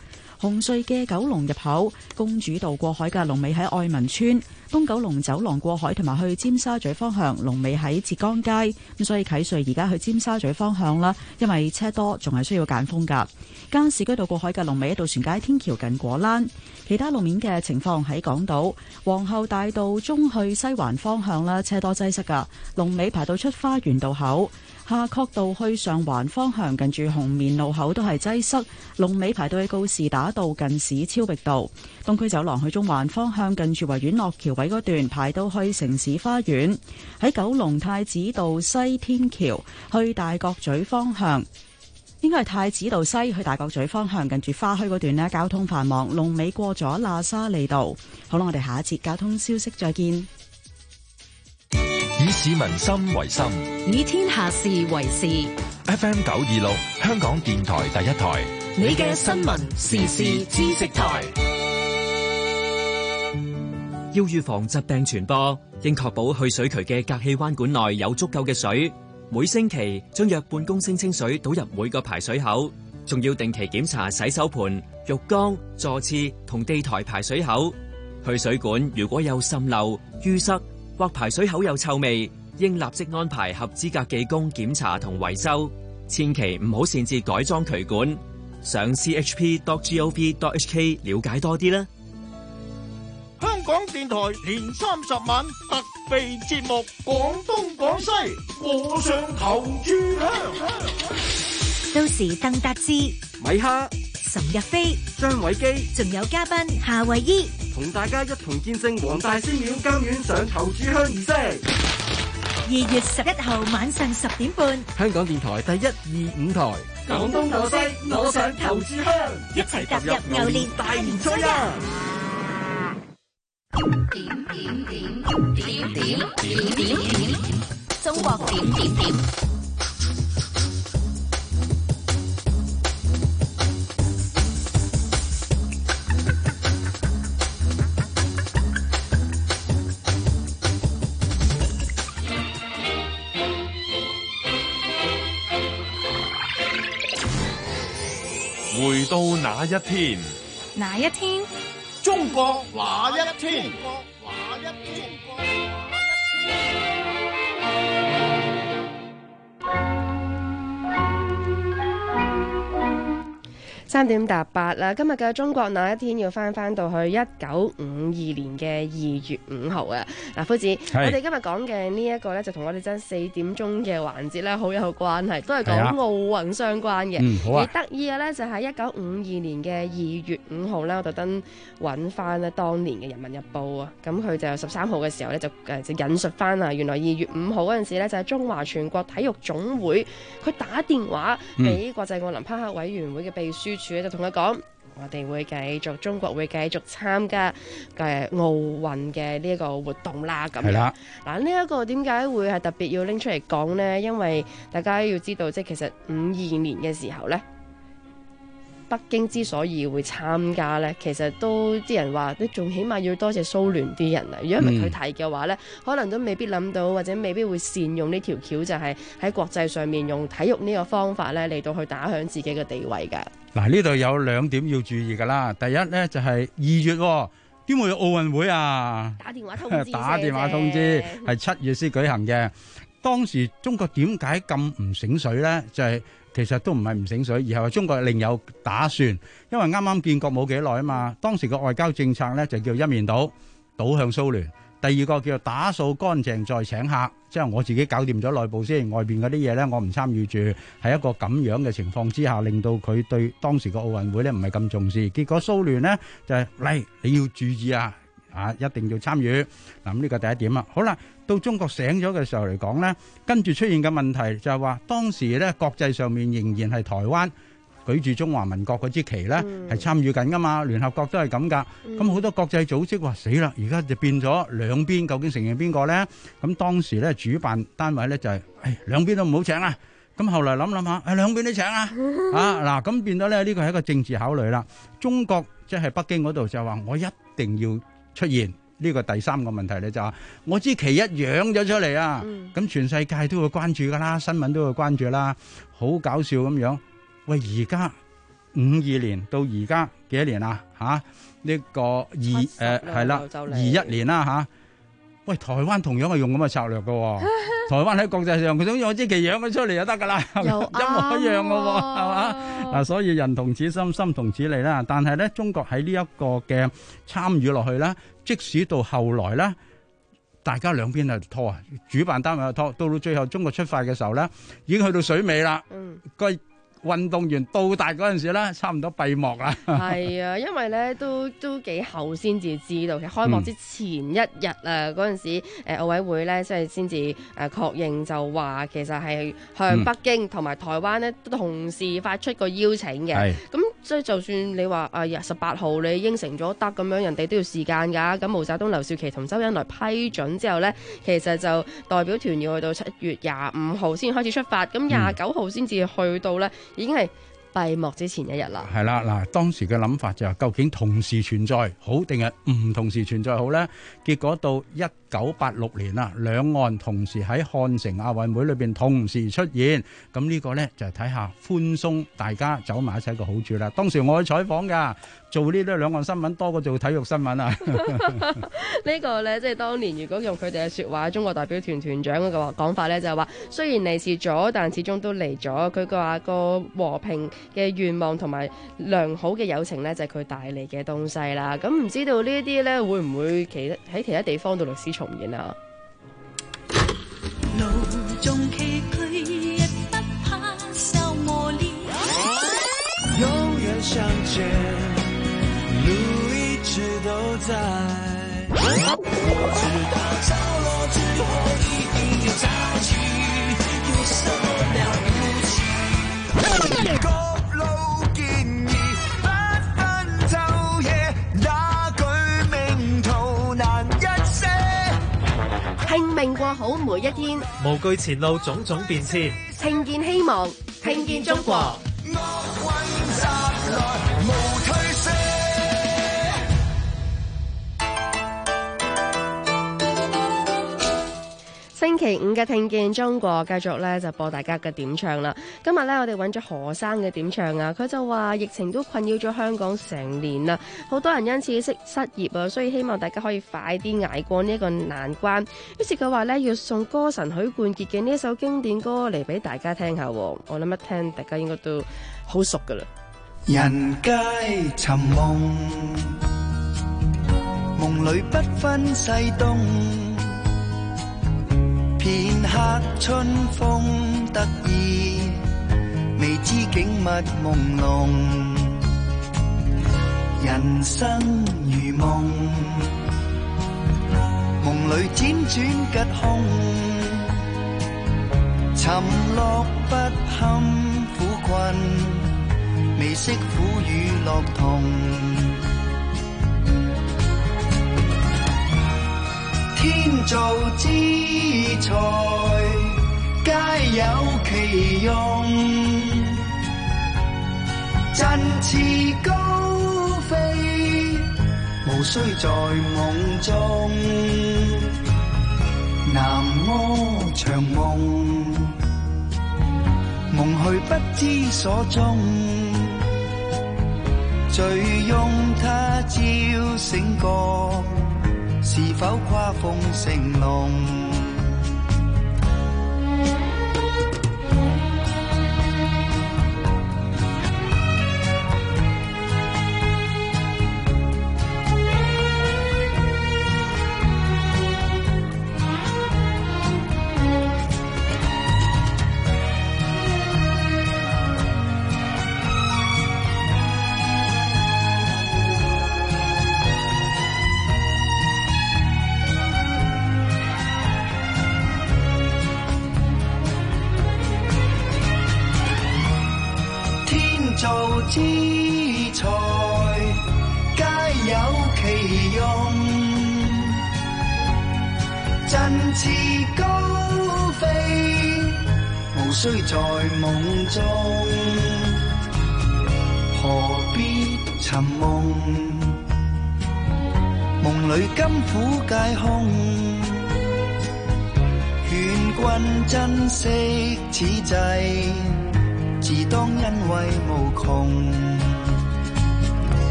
紅隧嘅九龍入口、公主道過海嘅龍尾喺愛民村、東九龍走廊過海同埋去尖沙咀方向龍尾喺浙江街。咁所以啟隧而家去尖沙咀方向啦，因為車多，仲係需要揀風㗎。加士居道過海嘅龍尾喺渡船街天橋近果欄。其他路面嘅情況喺港島皇后大道中去西環方向啦，車多擠塞㗎，龍尾排到出花園道口。夏慤道去上環方向近住紅棉路口都係擠塞，龍尾排到去告士打道近史超域道。東區走廊去中環方向近住維園落橋位嗰段排到去城市花園。喺九龍太子道西天橋去大角咀方向，應該係太子道西去大角咀方向近住花墟嗰段呢，交通繁忙，龍尾過咗喇沙利道。好啦，我哋下一節交通消息再見。 以市民心為心， 以天下事為事。 FM 926，香港電台第一台， 你嘅新聞時事知識台。 要預防疾病傳播，應確保去水渠嘅隔氣彎管內有足夠嘅水。每星期將約半公升清水倒入每個排水口，仲要定期檢查洗手盆、浴缸、座廁同地台排水口。去水管如果有滲漏、淤塞或排水口有臭味，應立即安排合資格技工檢查同維修，千祈唔好擅自改裝渠管。上 chp.gov.hk 了解多啲啦。 香港電台年30晚特備節目，廣東廣西和尚頭炷香。 到時鄧達智、 米哈、 岑日飛、 張偉基， 仲有嘉賓夏慧伊， 同大家一同見證黃大仙廟監院上頭炷香儀式。 2月11號晚上10點半， 香港電台第1、2、5台，廣東廣西我上頭炷香， 一齊踏入牛年大年初一。點，中國點。 回到那一天， 哪一天？ 中國那一天。 3點搭8啦，今日嘅中國那一天要翻到去1952年嘅2月5號啊！嗱，夫子，我哋今日講嘅呢一個咧，就同我哋真4點鐘嘅環節咧，好有關係，都係講奧運相關嘅。而得意嘅咧，就係1952年嘅2月5號咧，我特登揾翻咧當年嘅《人民日報》啊，咁佢就13號嘅時候咧，就引述翻啊，原來2月5號嗰陣時咧，就係中華全國體育總會佢打電話俾國際奧林匹克委員會嘅秘書處，就同佢講，我哋會繼續，中國會繼續參加嘅奧運嘅呢一個活動啦。咁樣嗱，呢一個點解會係特別要拎出嚟講呢？因為大家要知道，即係其實52年嘅時候呢，北京之所以會參加呢，其實都啲人話，你仲起碼要多謝蘇聯啲人啊。如果唔係佢提嘅話呢，可能都未必諗到，或者未必會善用呢條橋，就係喺國際上面用體育呢個方法呢嚟到去打響自己嘅地位㗎。 嗱，呢度有2點要注意㗎啦。第一呢，就係2月點會有奧運會啊？打電話通知係7月先舉行嘅。當時中國點解咁唔醒水呢？就係其實都唔係唔醒水，而係中國另有打算。因為啱啱建國冇幾耐啊嘛，當時個外交政策呢，就叫一面倒向蘇聯。第二個叫做打掃乾淨再請客，即係我自己搞掂咗內部先，外邊嗰啲嘢呢，我唔參與住，係一個咁樣嘅情況之下，令到佢對當時個奧運會呢唔係咁重視。結果蘇聯呢，就係嚟，你要注意啊，一定要參與。嗱，呢個第一點啊。好啦，到中國醒咗嘅時候嚟講呢，跟住出現嘅問題就係話，當時呢國際上面仍然係台灣舉住中華民國嗰支旗呢，係參與緊噶嘛，聯合國都係咁噶。咁好多國際組織話死啦，而家就變咗兩邊究竟承認邊個呢？咁當時呢主辦單位呢就係兩邊都唔好請啊。咁後來諗下，兩邊都請啊。嗱，咁變咗呢，呢個係一個政治考慮啦。中國即係北京嗰度就話我一定要出現。呢個第三個問題呢，就話我支旗一揚咗出嚟啊，咁全世界都會關注噶啦，新聞都會關注啦，好搞笑咁樣。喂，而家 52年到而家幾多年啊？呢個21年啦嚇。喂，台灣同樣係用咁嘅策略嘅喎。台灣喺國際上，佢想用支旗揚佢出嚟就得㗎啦，一模一樣嘅喎，係嘛？嗱，所以人同此心，心同此理啦。但係咧，中國喺呢一個嘅參與落去咧，即使到後來咧，大家兩邊喺度拖啊，主辦單位喺度拖，到最後中國出發嘅時候咧，已經去到水尾啦。個運動員到達嗰陣時咧，差唔多閉幕啦。 係啊，因為咧都幾後先至知道，其實開幕之前一日啊，嗰陣時奧委會咧即係先至確認就話其實係向北京同埋台灣咧都同時發出個邀請嘅。咁所以就算你話18號你應承咗得咁樣，人哋都要時間㗎。咁毛澤東、劉少奇同周恩來批准之後咧，其實就代表團要去到7月25號先開始出發，咁29號先至去到咧。已經係閉幕之前一日啦。係啦，嗱，當時嘅諗法就係究竟同時存在好定係唔同時存在好呢？結果到1986年啦，兩岸同時喺漢城亞運會裏邊同時出現，咁呢個呢就係睇下寬鬆大家走埋一齊嘅好處啦。當時我去採訪㗎。做呢啲兩岸新聞多過做體育新聞啊！呢個呢，即係當年如果用佢哋嘅説話，中國代表團團長嘅講法呢，就係話雖然離遲咗，但始終都嚟咗。佢話個和平嘅願望同埋良好嘅友情呢，就係佢帶嚟嘅東西啦。咁唔知道呢一啲呢，會唔會喺其他地方度歷史重現啊？路中崎嶇，亦不怕受磨練，永遠向前。路一直都在，我知道着落之後一定要找起，有什麼了不起？各路建議，不分晝夜，那句名圖難一些。拼命過好每一天， 無懼前路種種變遷， 聽見希望，聽見中國。星期五嘅聽見中國繼續咧就播大家嘅點唱啦。今日咧我哋揾咗何生嘅點唱啊，佢就話疫情都困擾咗香港成年啦，好多人因此失業啊，所以希望大家可以快啲捱過呢一個難關。於是佢話咧要送歌神許冠傑嘅呢一首經典歌嚟俾大家聽下。我諗一聽大家應該都好熟噶啦。 人皆尋夢，夢裏不分西東。片刻春風得意，未知景物朦朧。人生如夢，夢裏輾轉吉凶。沉落不堪苦困，未識苦與樂同。天造之材，皆有其用。振翅高飛，無需在夢中。南柯長夢，夢去不知所蹤。醉擁他朝醒覺，是否跨鳳成龍？之材皆有其用，振翅高飛，無需在夢中。何必尋夢？夢裏甘苦皆空，勸君珍惜此際，自當欣慰無窮。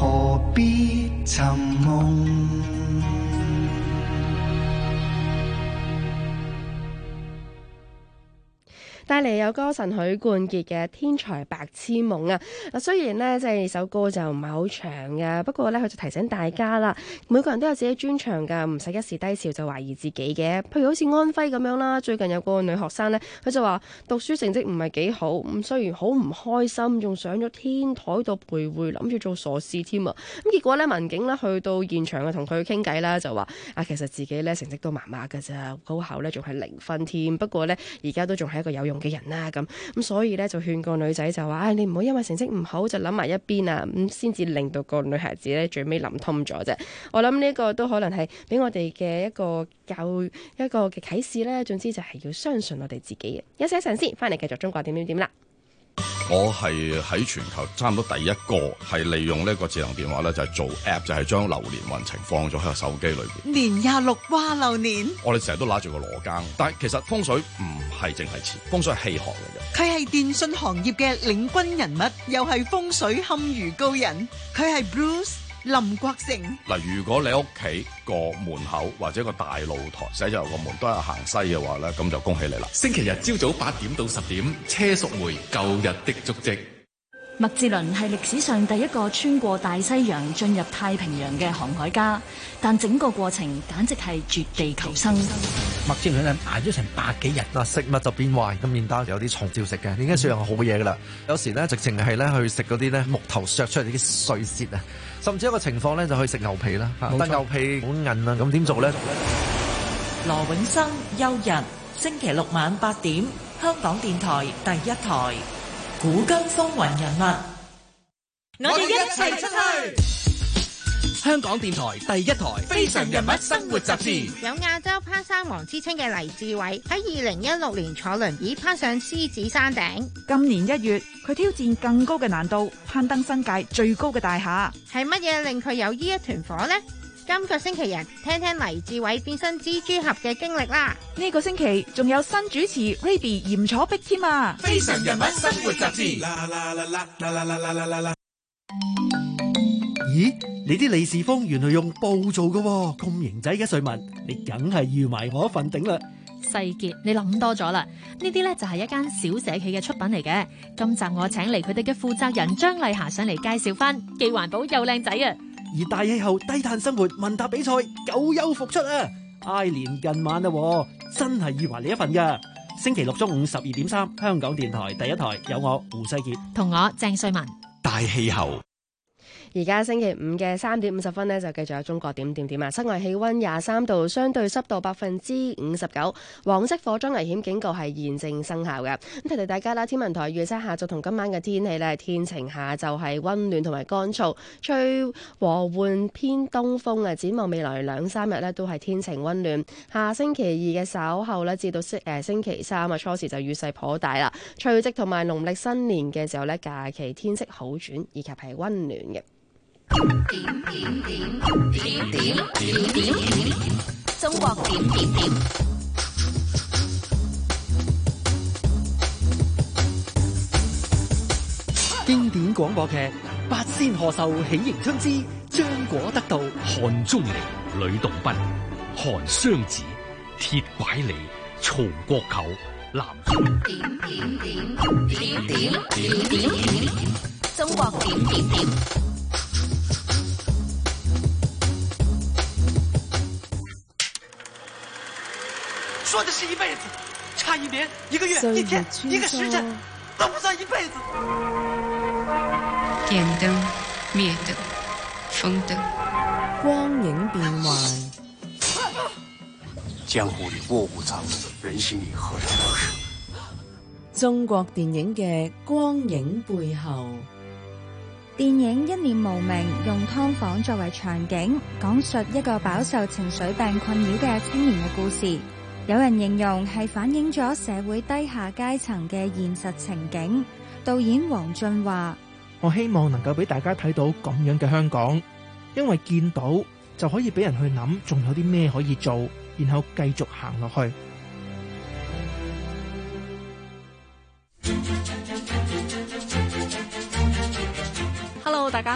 何必尋夢？ 帶嚟有歌神許冠傑嘅《天才白痴夢》啊！嗱，雖然呢，即係首歌就唔係好長嘅，不過呢，佢就提醒大家啦，每個人都有自己專長㗎，唔使一時低潮就懷疑自己嘅。譬如好似安徽咁樣啦，最近有個女學生呢，佢就話讀書成績唔係幾好，咁雖然好唔開心，仲上咗天台度徘徊，諗住做傻事添啊！咁結果呢，民警呢去到現場啊，同佢傾偈啦，就話啊，其實自己呢成績都麻麻㗎咋，高考呢仲係0分添。不過呢，而家都仲係一個有用嘅人啦，咁所以咧就勸個女仔就話，你唔好因為成績唔好就諗埋一邊啊，咁先至令到個女孩子咧最尾諗通咗啫。我諗呢個都可能係俾我哋嘅一個一個嘅啟示咧。總之就係要相信我哋自己嘅。休息一陣先，翻嚟繼續中國點點點啦。 我係喺全球差唔多第一個係利用呢個智能電話咧，就係做 app， 就係將流年運程放咗喺個手機裏邊。 年26哇流年， 我哋成日都揦住個羅庚，但係其實風水唔係淨係錢，風水係氣學嚟嘅。 佢係電信行業嘅領軍人物，又係風水堪輿高人。佢係 Bruce 林國成。 嗱，如果你屋企個門口或者個大露台寫咗個門都係行西嘅話咧，咁就恭喜你啦。 星期日朝早8點到10點，車淑梅舊日的足跡。 麥哲倫係歷史上第一個穿過大西洋進入太平洋嘅航海家，但整個過程簡直係絕地求生。 麥哲倫捱咗成100幾日，嗱，食物就變壞，咁麵包有啲蟲照食嘅，已經算係好嘢噶啦。有時咧直情係咧去食嗰啲咧木頭削出嚟啲碎屑啊，甚至一個情況咧就去食牛皮啦，但牛皮好韌啊，咁點做咧？ 羅永生休日星期6晚8點，香港電台第一台。古今風雲人物， 我哋一齊出去。 香港電台第一台非常人物生活雜誌。 有亞洲攀山王之稱嘅黎志偉喺2016年坐輪椅攀上獅子山頂。 今年1月，佢挑戰更高嘅難度，攀登新界最高嘅大廈。 係乜嘢令佢有呢一團火呢？今個星期日聽聽黎志偉變身蜘蛛俠嘅經歷啦！ 呢個星期仲有新主持 Raby 嚴楚碧添啊！ 非常人物生活雜誌。 咦？你啲利是封原來用布做嘅喎，咁型仔嘅瑞文，你梗係預埋我一份頂啦！ 世傑，你諗多咗啦！呢啲呢就係一間小社企嘅出品嚟嘅。今集我請嚟佢哋嘅負責人張麗霞上嚟介紹翻，既環保又靚仔啊！ 而大氣候低碳生活問答比賽久有復出啊！挨年近晚啦，真係預埋你一份噶。星期6中午12點3，香港電台第一台有我胡世傑同我鄭瑞文。 大氣候。 而家星期5嘅3點50分呢，就繼續有中國點點點啊！室外氣溫23度，相對濕度59%，黃色火災危險警告係現正生效嘅。咁提提大家啦，天文台預測下晝同今晚嘅天氣呢，天晴，下晝係溫暖同埋乾燥，吹和緩偏東風啊！展望未來2-3日呢，都係天晴溫暖。下星期2嘅稍後呢，至到星期3啊，初時就雨勢頗大啦。除夕同埋農曆新年嘅時候呢，假期天色好轉，以及係溫暖嘅。 中國點點點。 經典廣播劇《八仙賀壽喜迎春之張果得道》， 韓鍾離、呂洞賓、韓湘子、鐵拐李、曹國舅、南。 中國點點點。 說的是一輩子，差1年、1個月、1天、1個時辰，都不算一輩子。 點燈、滅燈、風燈， 光影變幻。 江湖裏臥虎藏龍，人心裏何嘗不是？ 中國電影嘅光影背後。 電影《一念無明》用劏房作為場景，講述一個飽受情緒病困擾嘅青年嘅故事。有人形容係反映咗社會低下階層嘅現實情景。導演黃俊話： 我希望能夠俾大家睇到咁樣嘅香港，因為見到就可以俾人去諗，仲有啲咩可以做，然後繼續行落去。 大家好。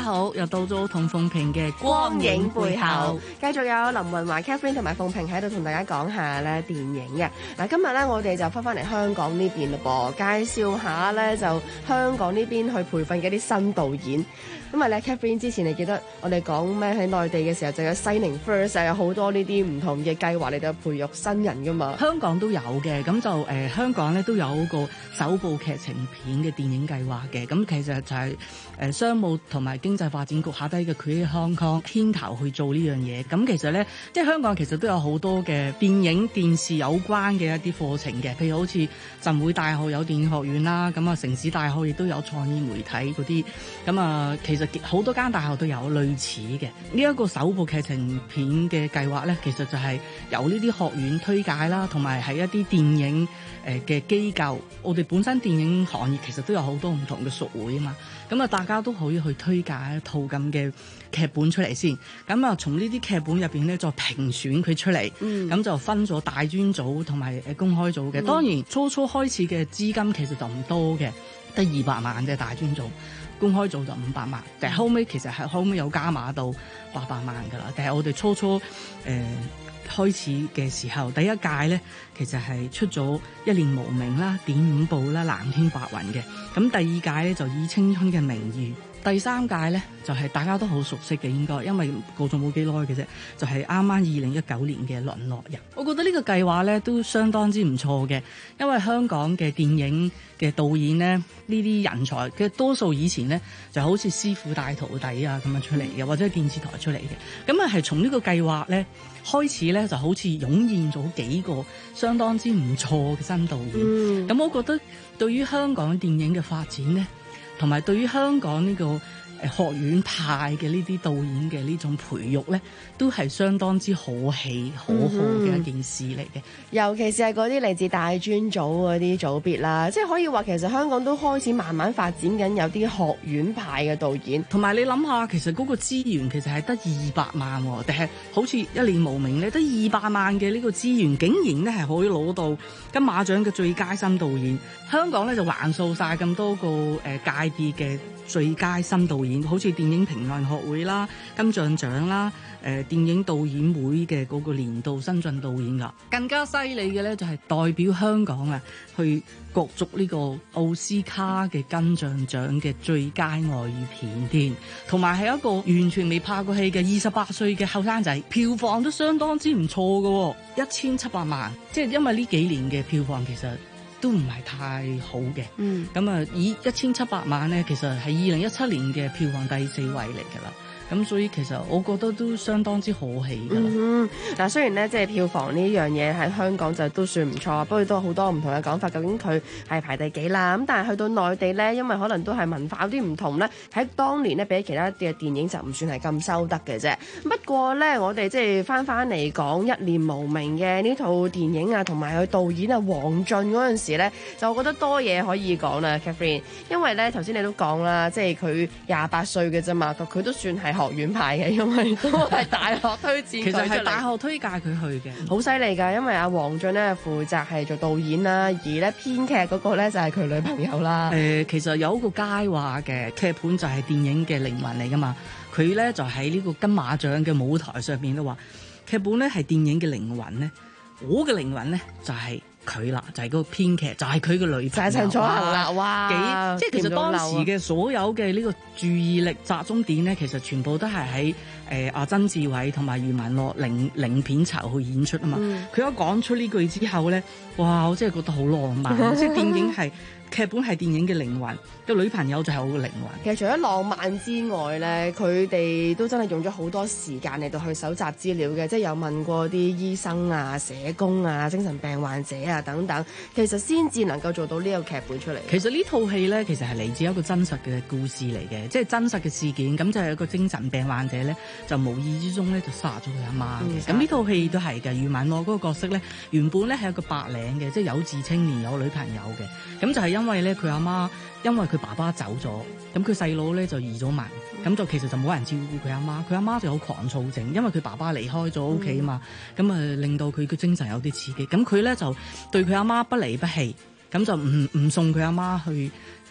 好，又到咗同鳳萍嘅光影背後， 繼續有林雲華、Catherine 同埋鳳萍喺度同大家講下咧電影嘅。嗱，今日咧我哋就翻嚟香港呢邊咯噃，介紹下咧就香港呢邊去培訓嘅啲新導演。因為咧 Catherine 之前你記得我哋講咩喺內地嘅時候就有 Signing First 有好多呢啲唔同嘅計劃嚟到培育新人噶嘛。 香港都有嘅，咁就香港咧都有個首部劇情片嘅電影計劃嘅，咁其實就係商務同埋經濟發展局下低嘅 Create Hong Kong 牽頭去做呢樣嘢。咁其實咧，即係香港其實都有好多嘅電影電視有關嘅一啲課程嘅，譬如好似浸會大學有電影學院啦，咁啊城市大學亦都有創意媒體嗰啲，咁啊其實好多間大學都有類似嘅呢一個首部劇情片嘅計劃咧，其實就係由呢啲學院推介啦，同埋係一啲電影嘅機構。我哋本身電影行業其實都有好多唔同嘅屬會啊嘛，咁啊大家都可以去推介一套咁嘅劇本出嚟先，咁啊從呢啲劇本入邊咧再評選佢出嚟，咁就分咗大專組同埋公開組嘅。當然初開始嘅資金其實就唔多嘅，得200萬嘅大專組。公開組就500萬，但係後尾其實係後尾有加碼到800萬㗎啦。但係我哋初開始嘅時候，第一屆咧其實係出咗一念無明啦、點五步啦、藍天白雲嘅。咁第二屆咧就以青春嘅名義。第三屆咧就係大家都好熟悉嘅，應該因為過咗冇幾耐嘅啫，就係啱啱2019年嘅淪落人。我覺得呢個計劃咧都相當之唔錯嘅，因為香港嘅電影嘅導演咧呢啲人才嘅多數以前咧就好似師傅帶徒弟啊咁樣出嚟嘅，或者係電視台出嚟嘅。咁啊係從呢個計劃咧開始咧就好似湧現咗幾個相當之唔錯嘅新導演。咁我覺得對於香港電影嘅發展咧，同埋對於香港呢個學院派嘅呢啲導演嘅呢種培育咧，都係相當之可喜可賀嘅一件事嚟嘅。 尤其是係嗰啲嚟自大專組嗰啲組別啦，即係可以話其實香港都開始慢慢發展緊有啲學院派嘅導演。 同埋你諗下，其實嗰個資源其實係得200萬喎，但係好似一念無明咧，得200萬嘅呢個資源，竟然咧係可以攞到金馬獎嘅最佳新導演。香港咧就橫掃晒咁多個界別嘅最佳新導演，好似電影評論學會啦、金像獎啦、電影導演會嘅嗰個年度新晉導演㗎。更加犀利嘅咧就係代表香港啊去角逐呢個奧斯卡嘅金像獎嘅最佳外語片添，同埋係一個完全未拍過戲嘅28歲嘅後生仔，票房都相當之唔錯嘅，1700萬。即係因為呢幾年嘅票房其實都唔係太好嘅，咁啊以1700萬咧，其實係2017年嘅票房第4位嚟㗎啦。咁所以其實我覺得都相當之可喜㗎啦。 嗱，雖然咧即係票房呢樣嘢喺香港就都算唔錯，不過都好多唔同嘅講法，究竟佢係排第幾啦？咁但係去到內地咧，因為可能都係文化有啲唔同咧，喺當年咧比起其他嘅電影就唔算係咁收得嘅啫。不過咧，我哋即係翻嚟講一念無明嘅呢套電影啊，同埋佢導演啊黃進嗰陣時咧，就我覺得多嘢可以講啦 Catherine， 因為咧頭先你都講啦，即係佢28歲嘅啫嘛，佢都算係學院派嘅，因為都係大學推薦佢出嚟。 其實係大學推介佢去嘅， 好犀利㗎。因為阿黃進咧負責係做導演啦，而咧編劇嗰個咧就係佢女朋友啦。 其實有一個佳話嘅劇本就係電影嘅靈魂嚟㗎嘛。佢咧就喺呢個金馬獎嘅舞台上面都話，劇本咧係電影嘅靈魂咧，我嘅靈魂咧就係佢啦，就係嗰個編劇，就係佢嘅女朋友，就係陳楚行啦。哇！即係其實當時嘅所有嘅呢個注意力集中點咧，其實全部都係喺阿曾志偉同埋余文樂領片酬去演出啊嘛。佢一講出呢句之後咧，哇！我真係覺得好浪漫，即係電影係。劇本係電影嘅靈魂，個女朋友就係我嘅靈魂。 其實除咗浪漫之外咧，佢哋都真係用咗好多時間嚟到去搜集資料嘅，即係有問過啲醫生啊、社工啊、精神病患者啊等等，其實先至能夠做到呢個劇本出嚟。 其實呢套戲咧，其實係嚟自一個真實嘅故事嚟嘅，即係真實嘅事件。咁就係一個精神病患者咧，就無意之中咧就殺咗佢阿媽嘅。咁呢套戲都係嘅。余文樂嗰個角色咧，原本咧係一個白領嘅，即係有志青年，有女朋友嘅。咁就係因為咧佢阿媽，因為佢爸爸走咗，咁佢細佬咧就移咗民，咁就其實就冇人照顧佢阿媽。佢阿媽就有狂躁症，因為佢爸爸離開咗屋企啊嘛，咁令到佢嘅精神有啲刺激。咁佢咧就對佢阿媽不離不棄，咁就唔送佢阿媽去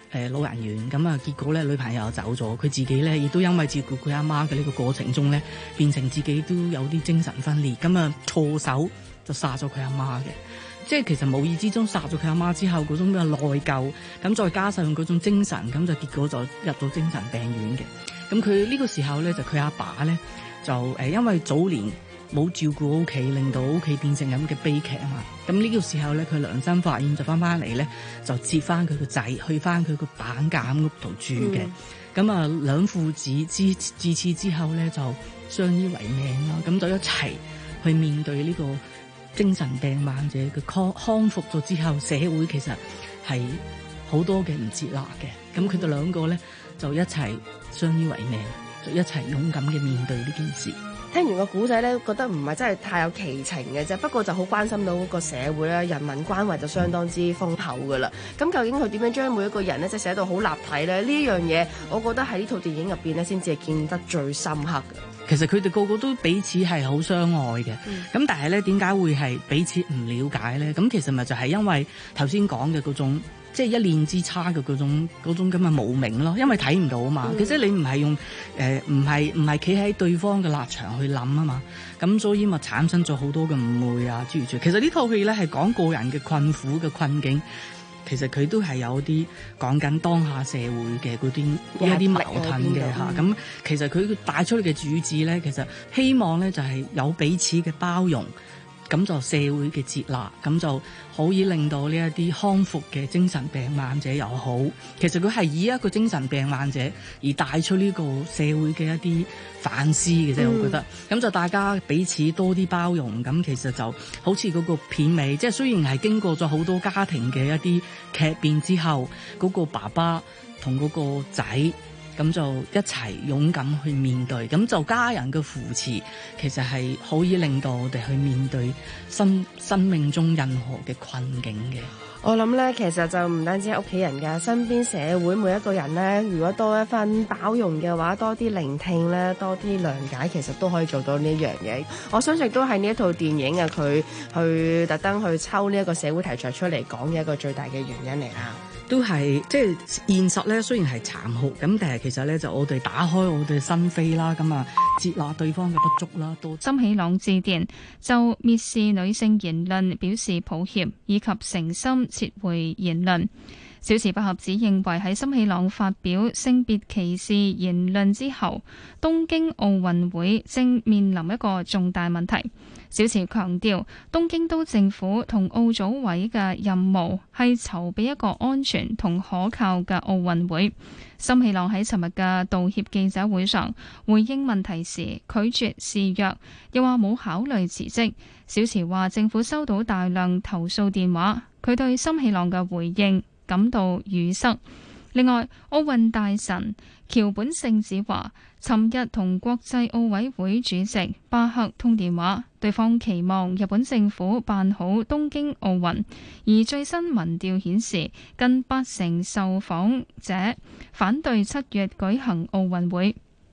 老人院，咁啊結果咧女朋友走咗，佢自己咧亦都因為照顧佢阿媽嘅呢個過程中咧，變成自己都有啲精神分裂，咁啊錯手就殺咗佢阿媽嘅。即係其實無意之中殺咗佢阿媽之後，嗰種嘅內疚，咁再加上嗰種精神，咁就結果就入到精神病院嘅。咁佢呢個時候咧，就佢阿爸咧就因為早年冇照顧屋企，令到屋企變成咁嘅悲劇啊嘛。咁呢個時候咧，佢良心發現就翻嚟咧，就接翻佢個仔去翻佢個板間屋度住嘅。咁啊兩父子自此之後咧，就相依為命啦。咁就一齊去面對呢個精神病患者嘅康復咗之後，社會其實係好多嘅唔接納嘅。咁佢哋兩個咧就一齊相依為命，就一齊勇敢嘅面對呢件事。 聽完個古仔咧，覺得唔係真係太有奇情嘅啫，不過就好關心到個社會啦，人民關懷就相當之豐厚噶啦。咁究竟佢點樣將每一個人咧，即係寫到好立體咧？呢樣嘢，我覺得喺呢套電影入邊咧，先至係見得最深刻嘅。 其實佢哋個個都彼此係好相愛嘅，咁但係咧點解會係彼此唔了解咧？咁其實咪就係因為頭先講嘅嗰種。即係一念之差嘅嗰種咁嘅無明咯，因為睇唔到啊嘛。其實你唔係用唔係企喺對方嘅立場去諗啊嘛，咁所以咪產生咗好多嘅誤會啊諸如此類。其實呢套戲咧係講個人嘅困苦嘅困境，其實佢都係有啲講緊當下社會嘅嗰啲一啲矛盾嘅嚇。咁其實佢帶出嚟嘅主旨咧，其實希望咧就係有彼此嘅包容。咁就社會嘅接納，咁就可以令到呢一啲康復嘅精神病患者又好。其實佢係以一個精神病患者而帶出呢個社會嘅一啲反思嘅啫，我覺得。咁就大家彼此多啲包容，咁其實就好似嗰個片尾，即係雖然係經過咗好多家庭嘅一啲劇變之後，嗰個爸爸同嗰個仔。咁就一齊勇敢去面對，咁就家人嘅扶持，其實係可以令到我哋去面對生命中任何嘅困境嘅。 我諗咧，其實就唔單止係屋企人㗎，身邊社會每一個人咧，如果多一份包容嘅話，多啲聆聽咧，多啲諒解，其實都可以做到呢一樣嘢。我相信都係呢一套電影啊，佢去特登去抽呢一個社會題材出嚟講嘅一個最大嘅原因嚟啦。 都係即係現實咧，雖然係殘酷咁，但係其實咧就我哋打開我哋心扉啦，咁啊接納對方嘅不足啦。都森喜朗致電就蔑視女性言論表示抱歉，以及誠心撤回言論。小池百合子認為喺森喜朗發表性別歧視言論之後，東京奧運會正面臨一個重大問題。小池強調，東京都政府同奧組委嘅任務係籌備一個安全同可靠嘅奧運會。森喜朗喺尋日嘅道歉記者會上回應問題時拒絕示弱，又話冇考慮辭職。小池話政府收到大量投訴電話，佢對森喜朗嘅回應感到語塞。另外，奧運大臣橋本聖子話，尋日同國際奧委會主席巴克通電話，對方期望日本政府辦好東京奧運，而最新民調顯示，近80%受訪者反對7月舉行奧運會。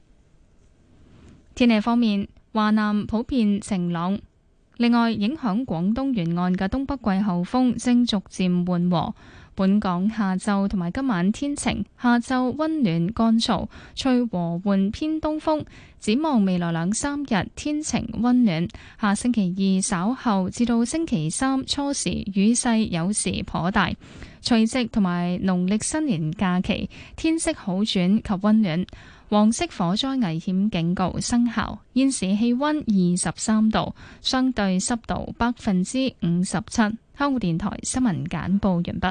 天氣方面，華南普遍晴朗。另外，影響廣東沿岸嘅東北季候風正逐漸緩和。本港下晝同埋今晚天晴，下晝溫暖乾燥，吹和緩偏東風。展望未來2-3日天晴溫暖，下星期2稍後至到星期3初時雨勢有時頗大。除夕同埋農曆新年假期天色好轉及溫暖。黃色火災危險警告生效。現時氣溫23度，相對濕度57%。香港電台新聞簡報完畢。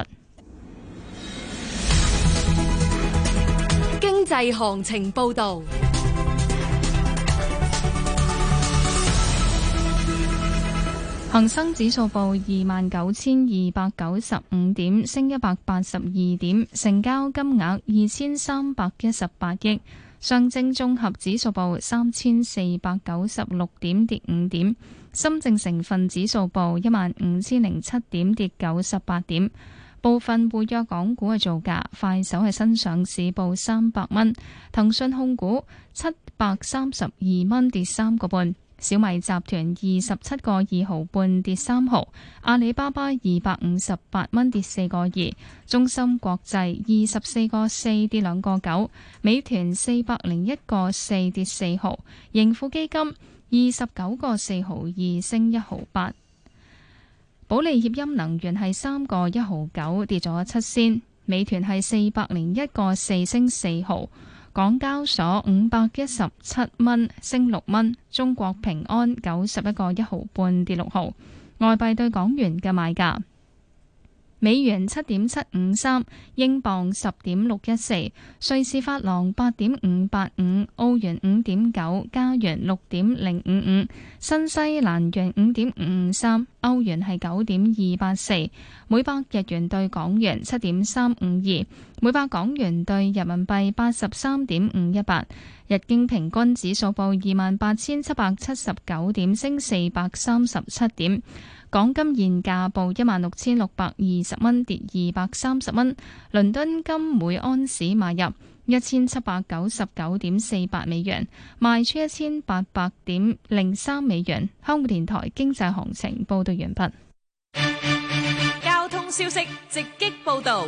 經濟行情報道。 恒生指數報29,295點，升182點，成交金額2318億。上證綜合指數報3,496點，跌5點。深證成分指數報15,007點，跌98點。部分活躍港股嘅造價，快手係新上市報300蚊，騰訊控股732蚊，跌3個半。 小米集團27個2毫半跌3毫，阿里巴巴258蚊跌4個2，中芯國際24個4跌2個9，美團401個4跌4毫，盈富基金29個4毫2升1毫8，保利協鑫能源係3個1毫9跌咗7仙，美團係401個4升4毫。港交所517蚊升6蚊，中國平安91個1毫半跌6毫。外幣對港元嘅賣價：美元7.753，英鎊10.614，瑞士法郎8.585，澳元5.9，加元6.055，新西蘭元5.553，歐元係9.284，每百日元對港元7.352，每百港元對人民幣83.518，日經平均指數報28,779點，升437點。港金現價報16,620蚊，跌230蚊。倫敦金每安士買入1799.48美元，賣出1800.03美元。香港電台經濟行情報道完畢。 交通消息直擊報道。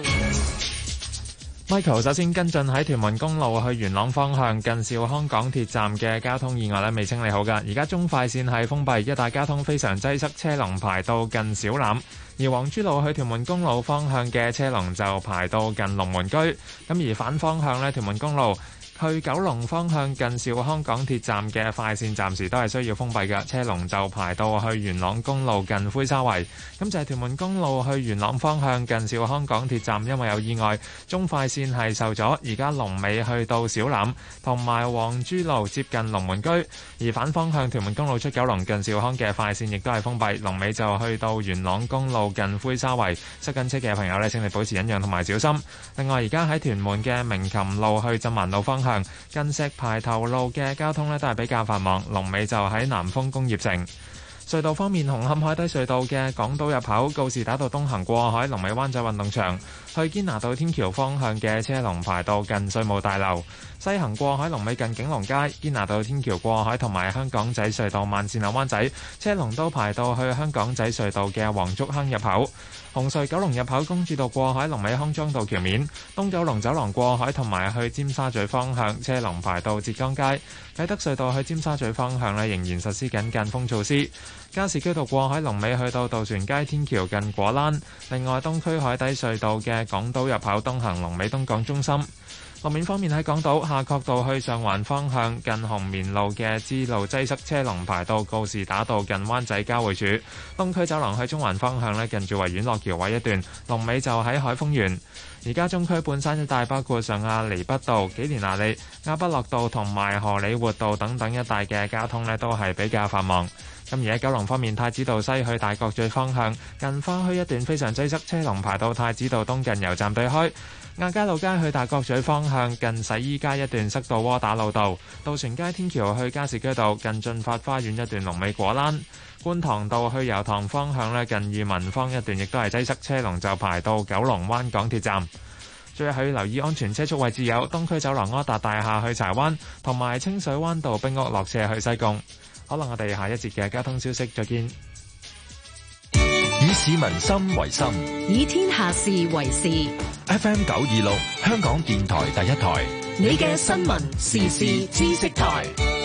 Michael 首先跟進喺屯門公路去元朗方向近兆康港鐵站嘅交通意外未清理好㗎，而家中快線係封閉，一帶交通非常擠塞，車龍排到近小欖。而黃珠路去屯門公路方向嘅車龍就排到近龍門居，咁而反方向呢，屯門公路去九龍方向近兆康港鐵站嘅快線暫時都係需要封閉嘅，車龍就排到去元朗公路近灰沙圍。咁就係屯門公路去元朗方向近兆康港鐵站，因為有意外，中快線係受阻，而家龍尾去到小欖同埋黃珠路接近龍門居。而反方向屯門公路出九龍近兆康嘅快線亦都係封閉，龍尾就去到元朗公路近灰沙圍。塞緊車嘅朋友呢，請你保持忍讓同埋小心。另外，而家喺屯門嘅鳴琴路去浸環路方向近石排頭路嘅交通呢都係比較繁忙，龍尾就喺南豐工業城。隧道方面，紅磡海底隧道嘅港島入口告士打道東行過海，龍尾灣仔運動場；去堅拿道天橋方向嘅車龍排到近稅務大樓。西行過海龍尾近景隆街，堅拿道天橋過海同埋香港仔隧道慢線落灣仔車龍都排到去香港仔隧道嘅黃竹坑入口。紅隧九龍入口公主道過海龍尾康莊道橋面，東九龍走廊過海同埋去尖沙咀方向車龍排到浙江街。啟德隧道去尖沙咀方向仍然實施緊間封措施。加士居道過海龍尾去到渡船街天橋近果欄。另外，東區海底隧道嘅港島入口東行龍尾東港中心。路面方面，喺港島夏慤道去上環方向近紅棉路嘅支路擠塞，車龍排到告士打道近灣仔交匯處。東區走廊去中環方向近住維園落橋位一段，龍尾就喺海豐園。而家中區半山一帶包括上亞厘畢道、紀連拿利、亞畢諾道同埋荷里活道等等一帶嘅交通都係比較繁忙。咁而喺九龍方面，太子道西去大角咀方向近花墟一段非常擠塞，車龍排到太子道東近油站對開。亞皆老街去大角咀方向近洗衣街一段塞到窩打老道，渡船街天橋去加士居道近進發花園一段龍尾果欄。觀塘道去油塘方向近裕民坊一段亦都係擠塞，車龍就排到九龍灣港鐵站。最後要留意安全車速位置有東區走廊柯達大廈去柴灣，同埋清水灣道冰屋落斜去西貢。可能我哋下一節嘅交通消息再見。 以市民心為心， 以天下事為事。 FM 926香港電台第一台， 你嘅新聞時事知識台。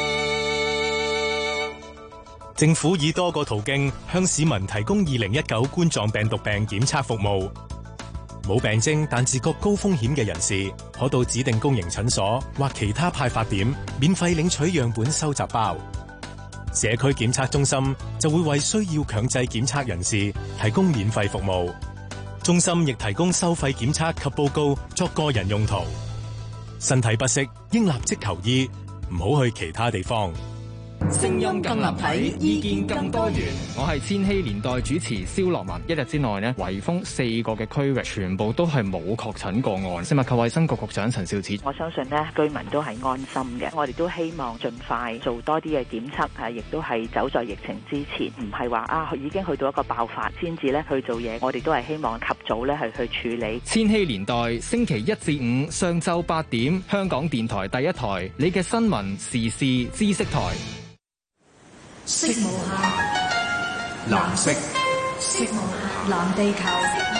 政府以多個途徑向市民提供2019冠狀病毒病檢測服務。冇病徵但自覺高風險嘅人士，可到指定公營診所或其他派發點免費領取樣本收集包。社區檢測中心就會為需要強制檢測人士提供免費服務。中心亦提供收費檢測及報告作個人用途。身體不適應立即求醫，唔好去其他地方。 聲音更立體，意見更多元。 我係千禧年代主持蕭樂文。一日之內呢，圍封4個嘅區域，全部都係冇確診個案。食物及衛生局局長陳肇始， 我相信呢居民都係安心嘅。我哋都希望盡快做多啲嘅檢測，亦都係走在疫情之前，唔係話已經去到一個爆發先至咧去做嘢。我哋都係希望及早咧係去處理。 千禧年代星期1至5上晝8點，香港電台第一台，你嘅新聞時事知識台。 色無限， 藍色。 色無限，藍地球。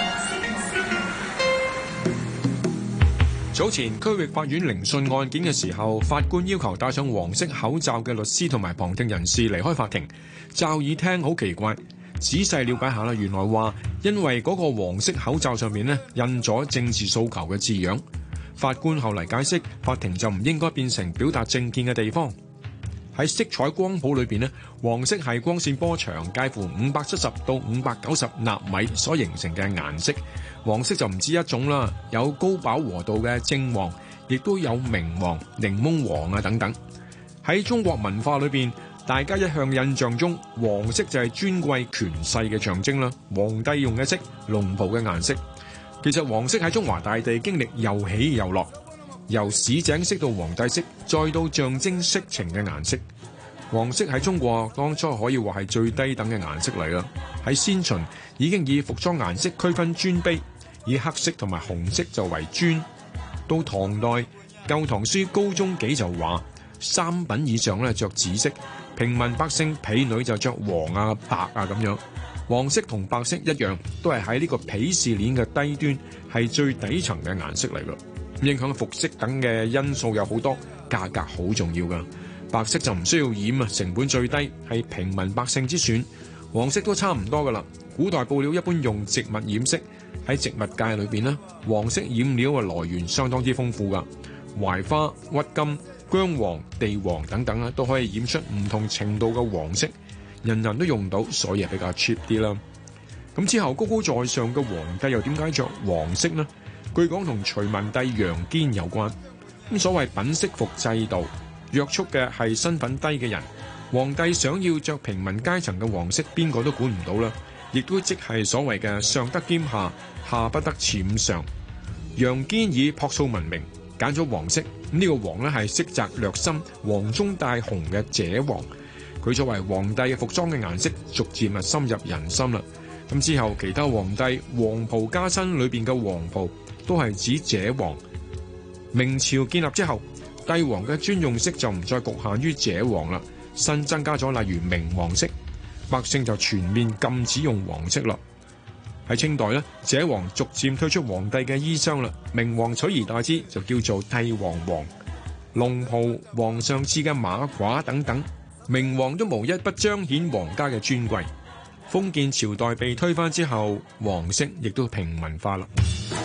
早前區域法院聆訊案件嘅時候，法官要求戴上黃色口罩嘅律師同埋旁聽人士離開法庭。驟耳聽好奇怪，仔細了解下啦，原來話因為嗰個黃色口罩上面呢印咗政治訴求嘅字樣。法官後嚟解釋，法庭就唔應該變成表達政見嘅地方。喺色彩光譜裏邊呢，黃色係光線波長介乎570到590納米所形成嘅顏色。黃色就唔止一種啦，有高飽和度嘅正黃，亦都有明黃、檸檬黃啊等等。喺中國文化裏邊，大家一向印象中黃色就係尊貴權勢嘅象徵啦，皇帝用嘅色，龍袍嘅顏色。其實黃色喺中華大地經歷又起又落，由市井色到皇帝色，再到象徵色情嘅顏色。黃色喺中國當初可以話係最低等嘅顏色嚟啦。喺先秦已經以服裝顏色區分尊卑，以黑色同埋紅色就為尊。到唐代，《舊唐書高宗紀》就話三品以上咧着紫色，平民百姓婢女就着黃啊白啊咁樣。黃色同白色一樣，都係喺呢個鄙視鏈嘅低端，係最底層嘅顏色嚟㗎。影響服飾等嘅因素有好多，價格好重要㗎。白色就唔需要染啊，成本最低，係平民百姓之選。黃色都差唔多㗎啦。古代布料一般用植物染色，喺植物界裏邊呢，黃色染料嘅來源相當之豐富㗎。槐花、鬱金、薑黃、地黃等等都可以染出唔同程度嘅黃色。人人都用到，所以係比較 cheap 啲啦。咁之後高高在上嘅皇帝又點解着黃色呢？據講同隋文帝楊堅有關。咁所謂品色服制度，約束嘅係身份低嘅人。皇帝想要着平民階層嘅黃色，邊個都管唔到啦。亦都即係所謂嘅上得兼下，下不得僭上。楊堅以樸素聞名，揀咗黃色。呢個黃呢係色澤略深，黃中帶紅嘅蔗黃。佢作為皇帝嘅服裝嘅顏色，逐漸啊深入人心啦。咁之後，其他皇帝黃袍加身裏邊嘅黃袍都係指蔗黃。明朝建立之後，帝王嘅專用色就唔再局限於蔗黃啦，新增加咗例如明黃色，百姓就全面禁止用黃色啦。喺清代呢，蔗黃逐漸退出皇帝嘅衣裳啦，明黃取而代之，就叫做帝王黃。龍袍、皇上賜嘅馬褂等等。明黃都無一不彰顯皇家嘅尊貴。封建朝代被推翻之後，黃色亦都平民化啦。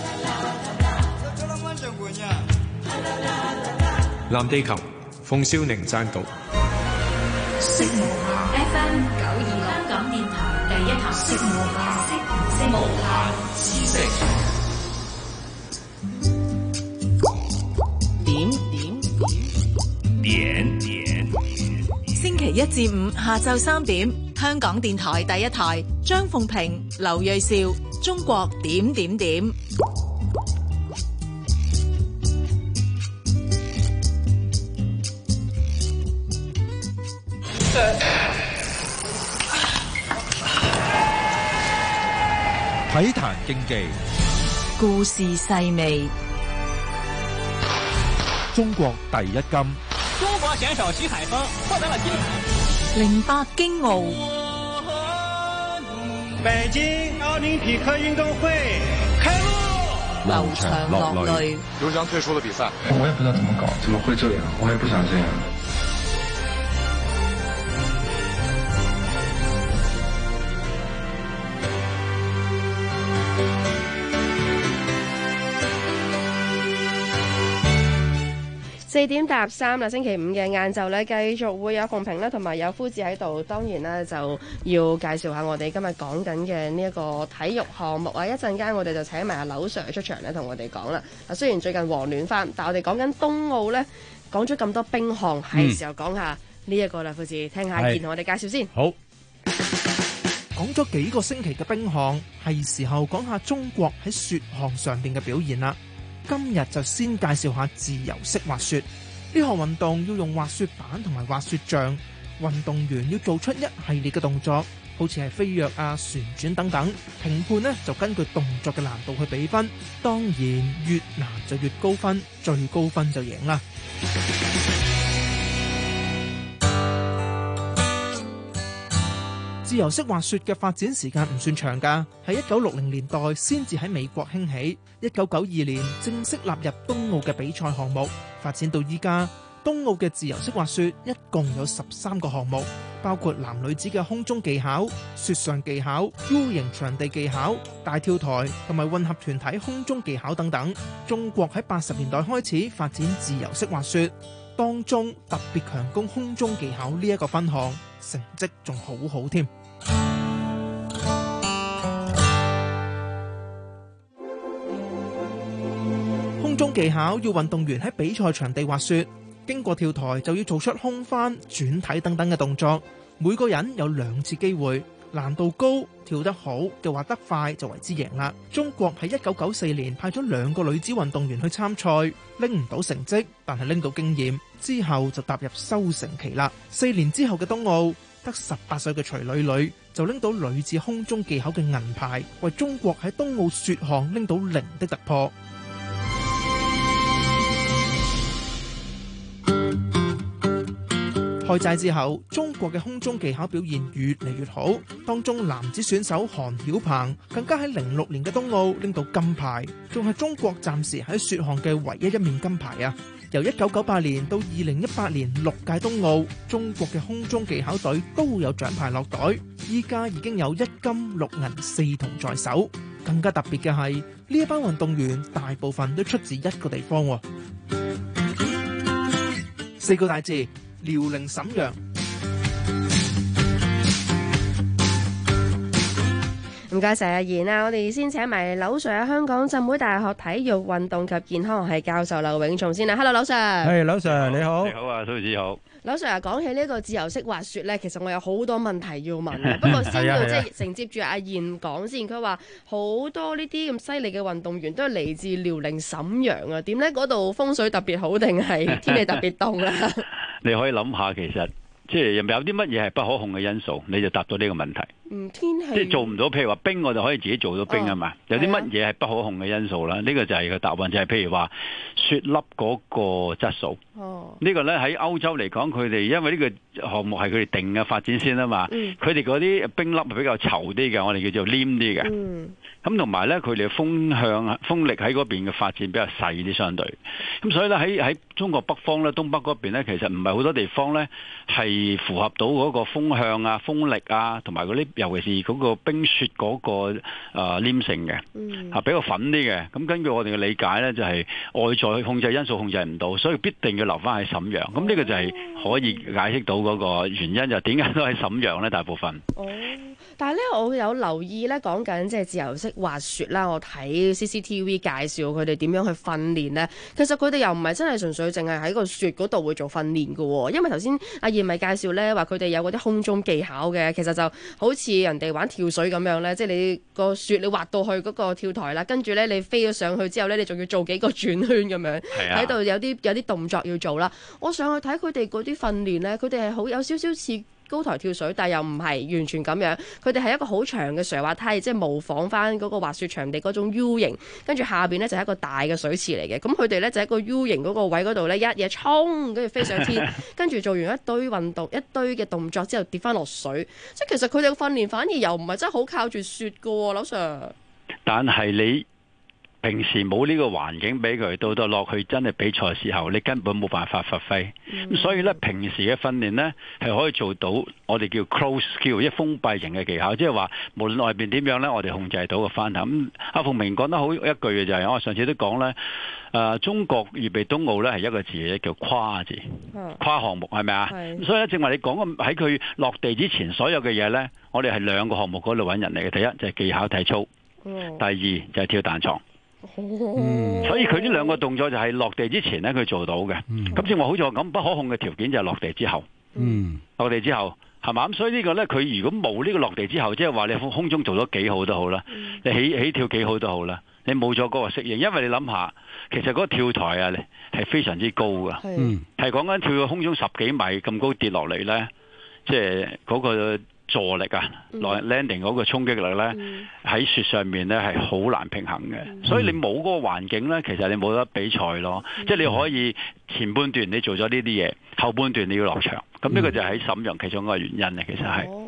藍地球，馮少寧撰稿。 色無限 FM 92香港電台第一台，色無限，色無限， 點。星期一至五下晝3點，香港電台第一台，張鳳平、劉銳紹，中國點點點。 體壇競技， 故事細味， 中國第一金。 中國選手徐海峰獲得了金牌。 08京奧， 北京奧林匹克運動會開幕， 流場落淚。 劉翔退出了比賽， 我也不知道怎麼搞，怎麼會這樣？我也不想這樣。 4點踏3啦，星期五嘅晏晝咧，繼續會有鳳萍啦，同埋有夫子喺度。當然啦，就要介紹下我哋今日講緊嘅呢一個體育項目啊！一陣間我哋就請埋阿劉 Sir 出場咧，同我哋講啦。啊，雖然最近黃暖翻，但係我哋講緊冬奧咧，講咗咁多冰項，係時候講下呢一個啦。夫子，聽下健同我哋介紹先。 好，講咗幾個星期嘅冰項，係時候講下中國喺雪項上邊嘅表現啦。今日就先介紹下自由式滑雪。呢項運動要用滑雪板同埋滑雪杖，運動員要做出一系列嘅動作，好似係飛躍啊、旋轉等等。評判呢就根據動作嘅難度去比分，當然越難就越高分，最高分就贏啦。 自由式滑雪嘅發展時間唔算長㗎，喺1960年代先至喺美國興起，1992年正式納入東奧嘅比賽項目，發展到依家。東奧嘅自由式滑雪一共有13個項目，包括男女子嘅空中技巧、雪上技巧、U 型場地技巧、大跳台同埋混合團體空中技巧等等。中國喺80年代開始發展自由式滑雪，當中特別強攻空中技巧呢一個分項，成績仲好好添。空中技巧要運動員喺比賽場地滑雪，經過跳台就要做出空翻、轉體等等嘅動作，每個人有2次機會，難度高，跳得好嘅滑得快就為之贏啦。中國喺1994年派咗2個女子運動員去參賽，拎唔到成績，但係拎到經驗，之後就踏入收成期啦。4年之後嘅東奧，得18歲嘅徐磊磊就拎到女子空中技巧嘅銀牌，為中國喺東奧雪項拎到0的突破。開齋之後，中國嘅空中技巧表現越嚟越好，當中男子選手韓曉鵬更加喺06年嘅東奧拎到金牌，仲係中國暫時喺雪項嘅唯一一面金牌啊！由1998年到2018年6屆東奧，中國嘅空中技巧隊都有獎牌落袋，依家已經有1金6銀4銅在手。更加特別嘅係，呢一班運動員大部分都出自一個地方，4個大字：遼寧瀋陽。 唔該晒阿賢啊！我哋先請埋劉 Sir， 香港浸會大學體育運動及健康學系教授劉永松先啦。Hello， 劉 Sir。 係，劉 Sir 你好。 你好啊，蘇子好。 劉 Sir 啊，講起呢個自由式滑雪咧，其實我有好多問題要問嘅。不過先要即係承接住阿賢講先，佢話好多呢啲咁犀利嘅運動員都係嚟自遼寧瀋陽啊。點咧？嗰度風水特別好定係天氣特別凍啊？ 你可以諗下，其實即係有啲乜嘢係不可控嘅因素，你就答到呢個問題。 天氣即係做唔到，譬如話冰，我就可以自己做到冰啊嘛。有啲乜嘢係不可控嘅因素啦？呢個就係個答案，就係譬如話雪粒嗰個質素。呢個咧喺歐洲嚟講，佢哋因為呢個項目係佢哋定嘅發展先啊嘛。佢哋嗰啲冰粒係比較稠啲嘅，我哋叫做黏啲嘅。咁同埋咧，佢哋嘅風力喺嗰邊嘅發展比較細啲，相對。咁所以咧喺中國北方咧、東北嗰邊咧，其實唔係好多地方咧係符合到嗰個風向啊、風力啊，同埋嗰啲。尤其是嗰個冰雪嗰個黏性嘅，比較粉啲嘅。咁根據我哋嘅理解咧，就係外在控制因素控制唔到，所以必定要留翻喺瀋陽。咁呢個就係可以解釋到嗰個原因，就點解都喺瀋陽咧？大部分。 但係咧，我有留意咧，講緊即係自由式滑雪啦。我睇 CCTV 介紹佢哋點樣去訓練咧。其實佢哋又唔係真係純粹淨係喺個雪嗰度會做訓練㗎喎。因為頭先阿燕咪介紹咧，話佢哋有嗰啲空中技巧嘅，其實就好似人哋玩跳水咁樣咧，即係你個雪你滑到去嗰個跳台啦，跟住咧你飛咗上去之後咧，你仲要做幾個轉圈咁樣，喺度有啲動作要做啦。我上去睇佢哋嗰啲訓練咧，佢哋係好有少少似高台跳水，但又唔係完全咁樣。佢哋係一個好長嘅斜滑梯，即係模仿翻嗰個滑雪場地嗰種 U 型，跟住下邊咧就係一個大嘅水池嚟嘅。咁佢哋咧就喺個 U 型嗰個位嗰度咧，一嘢衝，跟住飛上天，跟住做完一堆運動、一堆嘅動作之後跌翻落水。即係其實佢哋嘅訓練反而又唔係真係好靠住雪㗎喎，劉 Sir。但係你平時冇呢個環境俾佢，到落去真係比賽時候，你根本冇辦法發揮。咁所以咧，平時嘅訓練咧係可以做到我哋叫 close skill， 一封閉型嘅技巧，即係話無論外邊點樣咧，我哋控制到個翻頭。咁阿鳳鳴講得好一句嘅就係，我上次都講咧，中國預備東奧咧係一個字嘅，叫跨字，跨項目係咪啊？所以咧，正話你講喺佢落地之前所有嘅嘢咧，我哋係2個項目嗰度揾人嚟嘅。第一就係技巧體操，第二就係跳彈床。所以佢呢2個動作就係落地之前咧佢做到嘅。咁正話好似我咁，不可控嘅條件就係落地之後。落地之後係嘛？咁所以呢個咧，佢如果冇呢個落地之後，即係話你空中做咗幾好都好啦，你起跳幾好都好啦，你冇咗嗰個適應，因為你諗下，其實嗰個跳台啊係非常之高噶，係講緊跳到空中10幾米咁高跌落嚟咧，即係嗰個助力啊，landing 嗰個衝擊力咧，喺雪上面咧係好難平衡嘅，所以你冇嗰個環境咧，其實你冇得比賽咯。即係你可以前半段你做咗呢啲嘢，後半段你要落場，咁呢個就係喺瀋陽其中一個原因咧，其實係。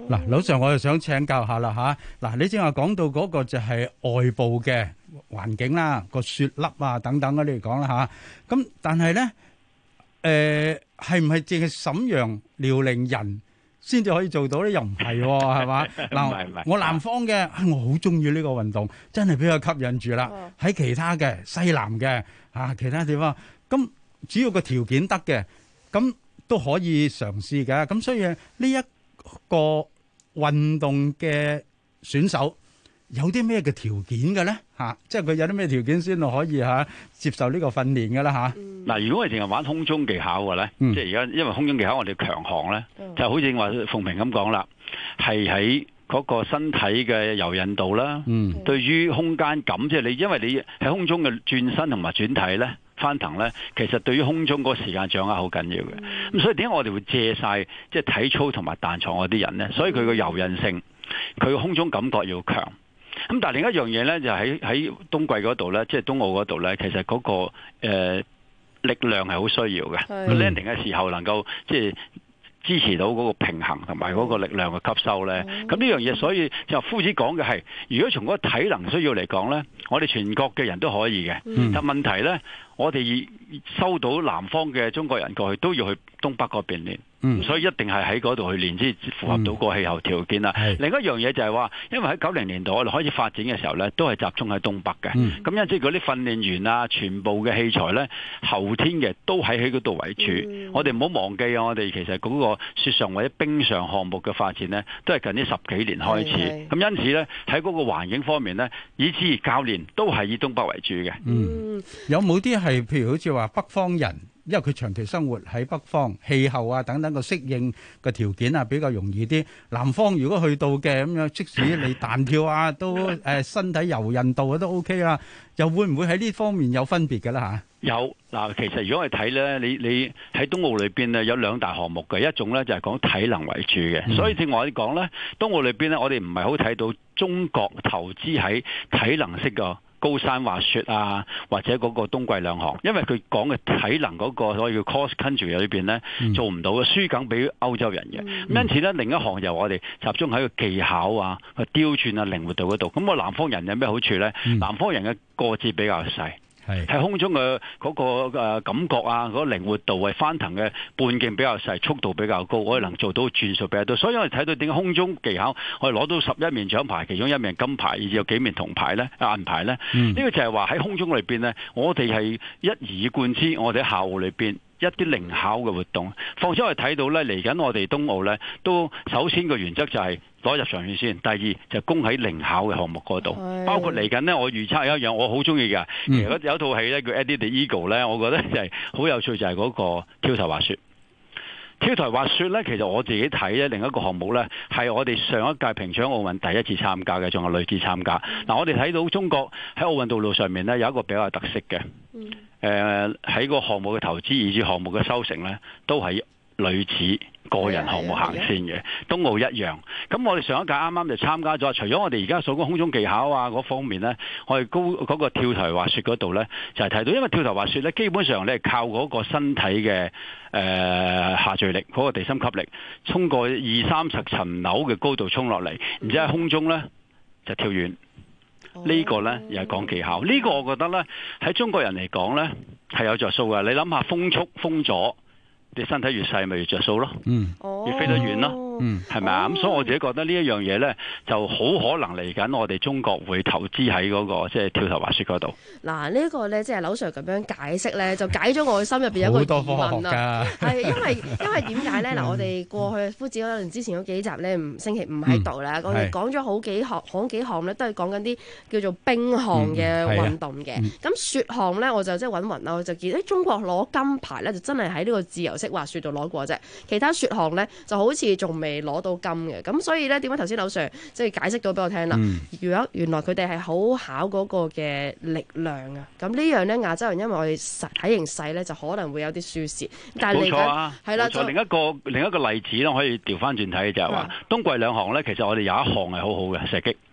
嗱，劉 Sir，我就想請教下啦嚇。嗱，你正話講到嗰個就係外部嘅環境啦，個雪粒啊等等嗰啲嚟講啦嚇。咁但係咧，係唔係淨係瀋陽遼寧人先至可以做到咧？又唔係喎，係嘛？嗱，我南方嘅，我好中意呢個運動，真係比較吸引住啦。喺其他嘅西南嘅其他地方，咁只要個條件得嘅，咁都可以嘗試嘅。咁所以呢一個運動嘅選手有啲咩嘅條件嘅咧？即係佢有啲咩條件先可以接受呢個訓練嘅啦？ 嗱，如果我哋淨係玩空中技巧嘅咧，即係而家因為空中技巧我哋強項咧，就好似話鳳萍咁講啦，係喺嗰個身體嘅柔韌度啦，對於空間感，即係你因為你喺空中嘅轉身同埋轉體咧。翻騰咧，其實對於空中嗰個時間掌握好緊要嘅。咁所以點解我哋會借晒即係體操同埋彈床嗰啲人咧？所以佢個柔韌性，佢個空中感覺要強。咁但係另一樣嘢咧，就喺冬季嗰度咧，即係冬奧嗰度咧，其實嗰個力量係好需要嘅。個 landing 嘅時候能夠即係支持到嗰個平衡同埋嗰個力量嘅吸收咧。咁呢樣嘢，所以就夫子講嘅係，如果從嗰個體能需要嚟講咧，我哋全國嘅人都可以嘅。但問題咧，我哋收到南方嘅中國人過去，都要去東北嗰邊練。所以一定係喺嗰度去練，先符合到個氣候條件啦。另一樣嘢就係話，因為喺90年代我哋開始發展嘅時候咧，都係集中喺東北嘅。咁因此嗰啲訓練員啊，全部嘅器材咧，後天嘅都喺嗰度為主。我哋唔好忘記啊，我哋其實嗰個雪上或者冰上項目嘅發展咧，都係近呢10幾年開始。咁因此咧，喺嗰個環境方面咧，以至教練都係以東北為主嘅。 有冇啲係譬如好似話北方人？因為佢長期生活喺北方，氣候啊等等個適應嘅條件啊比較容易啲。南方如果去到嘅咁樣，即使你彈跳啊，都身體柔韌度啊都 OK 啦。又會唔會喺呢方面有分別嘅啦嚇？ 有嗱，其實如果我哋睇咧，你喺冬奧裏邊咧有2大項目嘅，一種咧就係講體能為主嘅。所以正話你講咧，冬奧裏邊咧，我哋唔係好睇到中國投資喺體能式嘅高山滑雪啊，或者嗰個冬季兩項，因為佢講嘅體能嗰個所謂叫 cross country 裏邊咧，做唔到嘅，輸梗俾歐洲人嘅。因此咧，另一項就我哋集中喺個技巧啊、個刁轉啊、靈活度嗰度。咁我南方人有咩好處咧？南方人嘅個子比較細。喺空中嘅嗰個感覺啊，嗰個靈活度係翻騰嘅半徑比較細，速度比較高，我哋能做到轉數比較多。所以我哋睇到點解空中技巧我哋攞到11面獎牌，其中1面金牌，以至有幾面銅牌咧、銀牌咧。呢個就係話喺空中裏邊咧，我哋係一以貫之，我哋喺校務裏邊一啲靈巧嘅活動。況且我哋睇到咧，嚟緊我哋冬奧咧，都首先個原則就係攞入場券先，第二就攻喺靈巧嘅項目嗰度，包括嚟緊呢，我預測有一樣我好中意嘅，其實有一套戲咧叫 Eddie the Eagle 咧，我覺得就係好有趣，就係嗰個跳台滑雪。跳台滑雪咧，其實我自己睇咧，另一個項目咧係我哋上一屆平昌奧運第一次參加嘅，仲有女子參加。嗱，我哋睇到中國喺奧運道路上面咧有一個比較特色嘅，喺個項目嘅投資以至項目嘅收成咧，都係女子個人項目行先嘅，冬奧一樣。咁我哋上一屆啱啱就參加咗，除咗我哋而家所講空中技巧啊嗰方面咧，我哋嗰個跳台滑雪嗰度咧就係睇到，因為跳台滑雪咧基本上你係靠嗰個身體嘅下墜力，嗰個地心吸力，衝過20-30層樓嘅高度衝落嚟，然之後喺空中咧就跳遠。呢個呢又係講技巧，呢個我覺得呢喺中國人嚟講呢係有着數嘅。你諗下風速風阻，你身體越細咪越着數咯，越飛得遠咯。係咪啊？咁所以我自己覺得呢一樣嘢咧，就好可能嚟緊我哋中國會投資喺嗰個即係跳台滑雪嗰度。 嗱，呢個咧即係劉 Sir 咁樣解釋咧，就解咗我心入邊有一個疑問啦。係因為點解咧？嗱，我哋過去夫子可能之前嗰幾集咧，星期5喺度啦，我哋講咗好幾項咧，都係講緊啲叫做冰項嘅運動嘅。咁雪項咧，我就即係揾啦，我就見中國攞金牌咧，就真係喺呢個自由式滑雪度攞過啫。其他雪項咧，就好似仲未攞到金嘅，咁所以咧點解頭先劉 Sir 即係解釋到俾我聽啦？如果原來佢哋係好考嗰個嘅力量啊，咁呢樣咧亞洲人因為我哋體型細咧，就可能會有啲輸蝕。但係嚟緊係啦， 另一個例子咧，可以調翻轉睇就係話冬季兩項咧，其實我哋有一項係好好嘅射擊。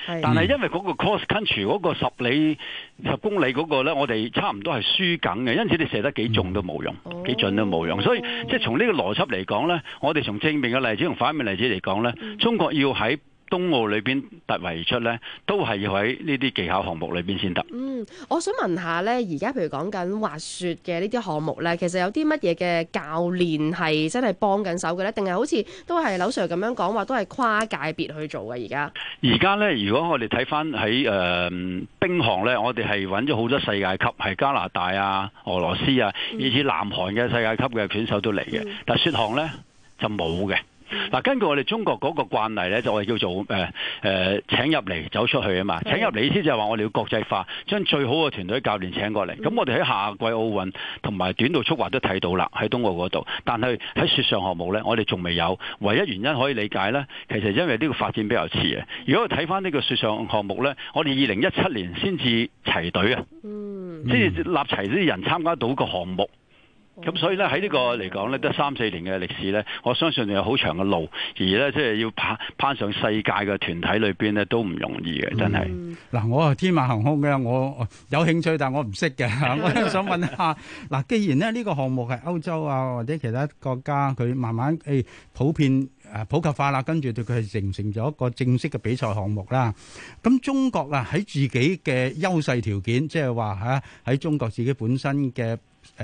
但係因為嗰個 cross country 嗰個10公里嗰個咧，我哋差唔多係輸緊嘅，因此你射得幾重都冇用，幾準都冇用。所以即係從呢個邏輯嚟講咧，我哋從正面嘅例子同反面例子嚟講咧，中國要喺冬奧裏邊突圍而出咧，都係要喺呢啲技巧項目裏邊先得。 我想問下咧，而家譬如講緊滑雪嘅呢啲項目咧，其實有啲乜嘢嘅教練係真係幫緊手嘅咧？定係好似都係劉 Sir 咁樣講話，都係跨界別去做嘅？而家咧，如果我哋睇翻喺冰項咧，我哋係揾咗好多世界級，係加拿大啊、俄羅斯啊，以至南韓嘅世界級嘅選手都嚟嘅。但雪項咧就冇嘅。嗱，根據我哋中國嗰個慣例咧，就我哋叫做請入嚟走出去啊嘛。請入嚟意思就係話我哋要國際化，將最好嘅團隊教練請過嚟。咁我哋喺夏季奧運同埋短道速滑都睇到啦，喺冬奧嗰度。但係喺雪上項目咧，我哋仲未有。唯一原因可以理解咧，其實因為呢個發展比較遲嘅。如果我睇翻呢個雪上項目咧，我哋2017年先至齊隊啊，即係立齊啲人參加到個項目。咁所以咧喺呢個嚟講咧，得3-4年嘅歷史咧，我相信有好長嘅路，而咧即係要攀上世界嘅團體裏邊咧，都唔容易嘅，真係。 嗱，我係天馬行空嘅，我有興趣，但我唔識嘅。我都想問下，嗱，既然咧呢個項目係歐洲啊或者其他國家佢慢慢普及化啦，跟住對佢係形成咗一個正式嘅比賽項目啦。咁中國啊喺自己嘅優勢條件，即係話喺中國自己本身嘅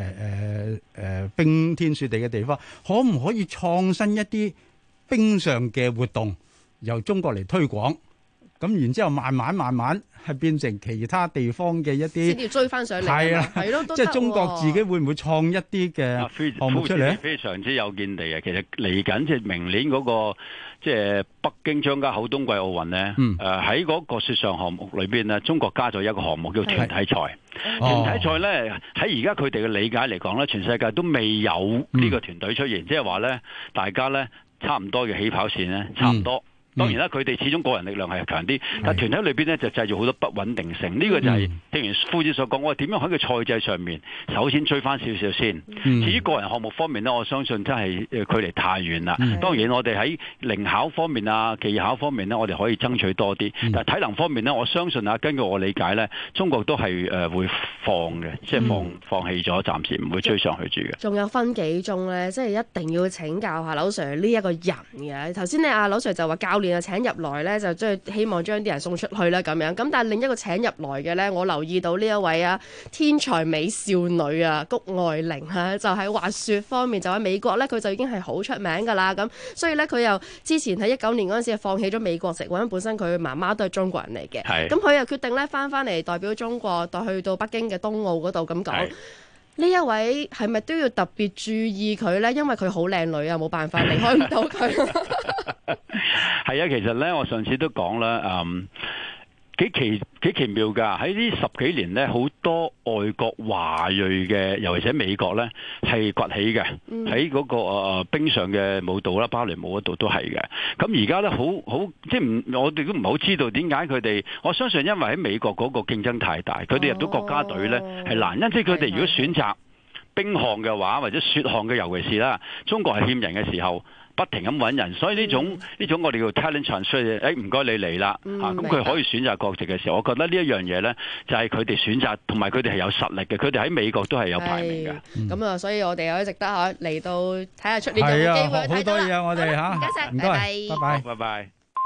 冰天雪地嘅地方，可唔可以創新一啲冰上嘅活動，由中國嚟推廣？咁然之後慢慢係變成其他地方嘅一啲， 先要追翻上嚟。 係啊， 係咯， 即係中國自己會唔會創一啲嘅項目出嚟？ 非常之有見地嘅。其實嚟緊即係明年嗰個即係北京張家口冬季奧運咧，喺嗰個雪上項目裏邊咧，中國加咗一個項目叫團體賽。團體賽咧喺而家佢哋嘅理解嚟講咧，全世界都未有呢個團隊出現，即係話咧大家咧差唔多嘅起跑線咧差唔多。當然啦，佢哋始終個人力量係強啲，但係團體裏邊咧就製造好多不穩定性。呢個就係正如夫子所講，我點樣喺個賽制上面首先追翻少少先。至於個人項目方面呢，我相信真係距離太遠啦。當然我哋喺靈巧方面啊、技巧方面呢，我哋可以爭取多啲。但係體能方面呢，我相信啊，根據我理解呢，中國都係會放嘅，即係放棄咗，暫時唔會追上去住嘅。 仲有分幾鐘呢？即係一定要請教下劉 Sir 呢一個人嘅。頭先阿劉 Sir 就話教練請入來咧，就即係希望將啲人送出去啦咁樣。咁但係另一個請入來嘅咧，我留意到呢一位天才美少女谷愛凌就喺滑雪方面，就喺美國咧，佢就已經係好出名噶啦。咁所以咧，佢又之前喺19年嗰陣時放棄咗美國籍，因為本身佢媽媽都係中國人嚟嘅。咁佢又決定咧翻嚟代表中國，去到北京嘅冬奧嗰度咁講。呢一位係咪都要特別注意佢咧？因為佢好靚女啊，冇辦法離開唔到佢。 係啊，其實咧，我上次都講啦，幾奇妙㗎！喺呢10幾年咧，好多外國華裔嘅，尤其是喺美國咧，係崛起嘅。喺嗰個冰上嘅舞蹈啦，芭蕾舞嗰度都係嘅。咁而家咧，好即係我哋都唔係好知道點解佢哋。我相信因為喺美國嗰個競爭太大，佢哋入到國家隊咧係難，因此佢哋如果選擇冰項嘅話，或者雪項嘅，尤其是啦，中國係欠人嘅時候。不停咁揾人，所以呢種我哋叫 talent transfer， 唔該你嚟啦，咁佢可以選擇國籍嘅時候，我覺得呢一樣嘢咧，就係佢哋選擇，同埋佢哋係有實力嘅，佢哋喺美國都係有排名嘅。咁啊，所以我哋可以值得嚟到睇下出年有冇機會睇到啦。好多嘢我哋唔該晒， 唔該， 拜拜， 拜拜。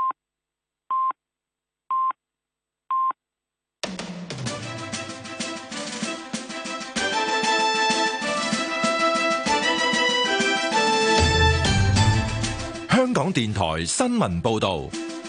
香港電台新聞報道，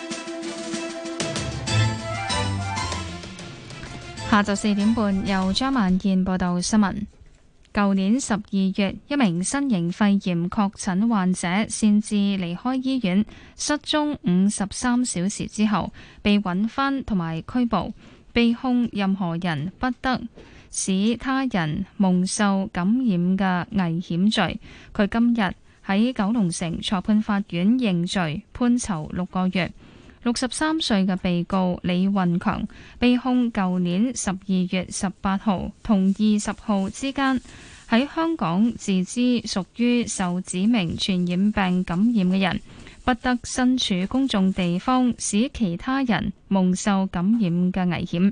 下晝4點半由張萬燕報道新聞。舊年12月，一名新型肺炎確診患者擅自離開醫院，失蹤53小時之後被搵返同埋拘捕，被控任何人不得使他人蒙受感染嘅危險罪。佢今日喺九龍城裁判法院認罪，判囚6個月。63歲嘅被告李運強被控舊年12月18號同20號之間喺香港自資屬於受指明傳染病感染嘅人， 不得身處公眾地方，使其他人蒙受感染嘅危險。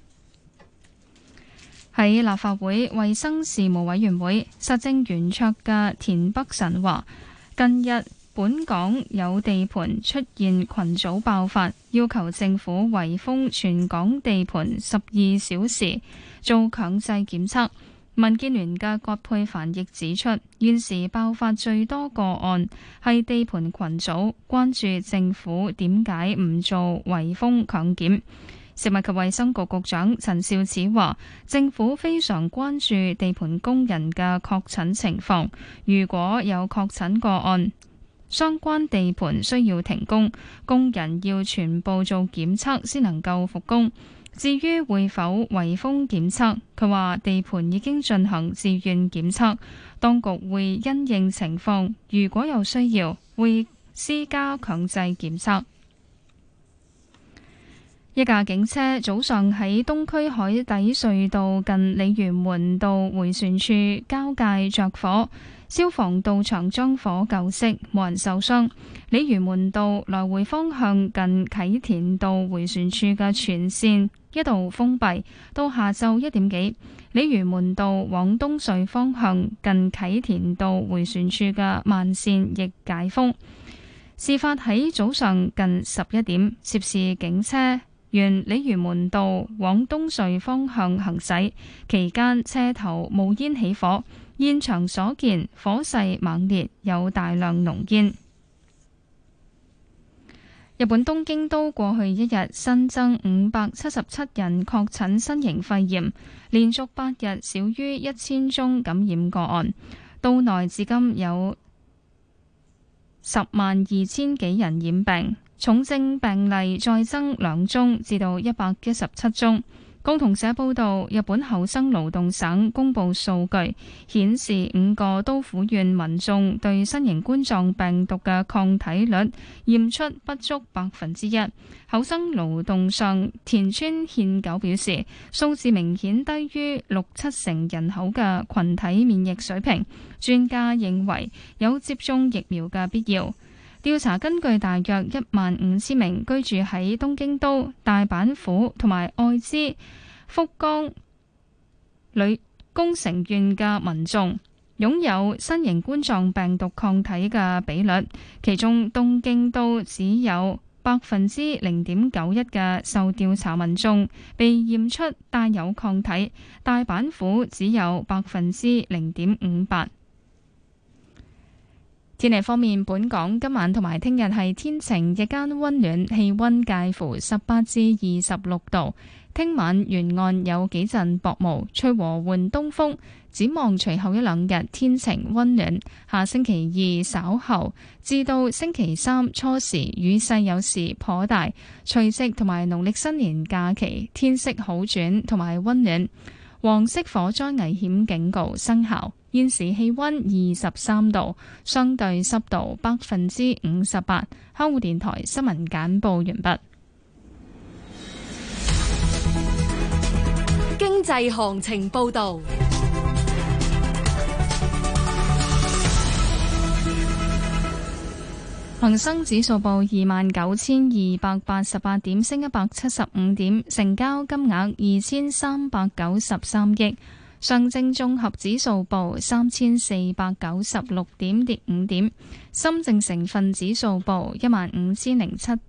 喺立法會衛生事務委員會，實政圓桌嘅田北辰話：近日本港有地盤出現群組爆發，要求政府圍封全港地盤12小時做強制檢測。民建聯嘅葛珮帆亦指出，現時爆發最多個案係地盤群組，關注政府點解唔做圍封強檢。食物及衛生局局長陳肇始話，政府非常關注地盤工人嘅確診情況，如果有確診個案，相關地盤需要停工，工人要全部做檢測先能夠復工。至於會否圍封檢測，佢話地盤已經進行自願檢測，當局會因應情況，如果有需要，會施加強制檢測。一架警車早上喺東區海底隧道近鯉魚門道迴旋處交界着火，消防到場將火救熄，冇人受傷。鯉魚門道來回方向近啟田道迴旋處嘅全線一度封閉，到下晝1點幾。鯉魚門道往東隧方向近啟田道迴旋處嘅慢線亦解封。事發喺早上近11點，涉事警車沿鯉魚門道往東隧方向行駛，期間車頭冒煙起火，現場所見火勢猛烈，有大量濃煙。日本東京都過去一日新增577人確診新型肺炎，連續8日少於1000宗感染個案。都內至今有102000幾人染病。重症病例再增2宗，至到117宗。共同社報道，日本厚生勞動省公布數據，顯示5個都府縣民眾對新型冠狀病毒嘅抗體率驗出不足1%。厚生勞動相田村憲久表示，數字明顯低於6-7成人口嘅群體免疫水平。專家認為有接種疫苗嘅必要。調查根據大約15000名居住喺東京都、大阪府同埋愛知、福岡、宮城縣嘅民眾擁有新型冠狀病毒抗體嘅比率，其中東京都只有0.91%嘅受調查民眾被驗出帶有抗體，大阪府只有0.58%。天氣方面，本港今晚同埋聽日係天晴，日間溫暖，氣溫介乎18至26度。聽晚沿岸有幾陣薄霧，吹和緩東風。展望隨後1-2日天晴溫暖，下星期2稍後至到星期3初時雨勢有時頗大。除夕同埋農曆新年假期天色好轉同埋溫暖。黃色火災危險警告生效。現時氣溫23度，相對濕度58%。香港電台新聞簡報完畢。 經濟行情報道。 恒生指數報29,288點，升175點，成交金額2393億。上證綜合指數報3496點，跌5點。深證成分指數報15007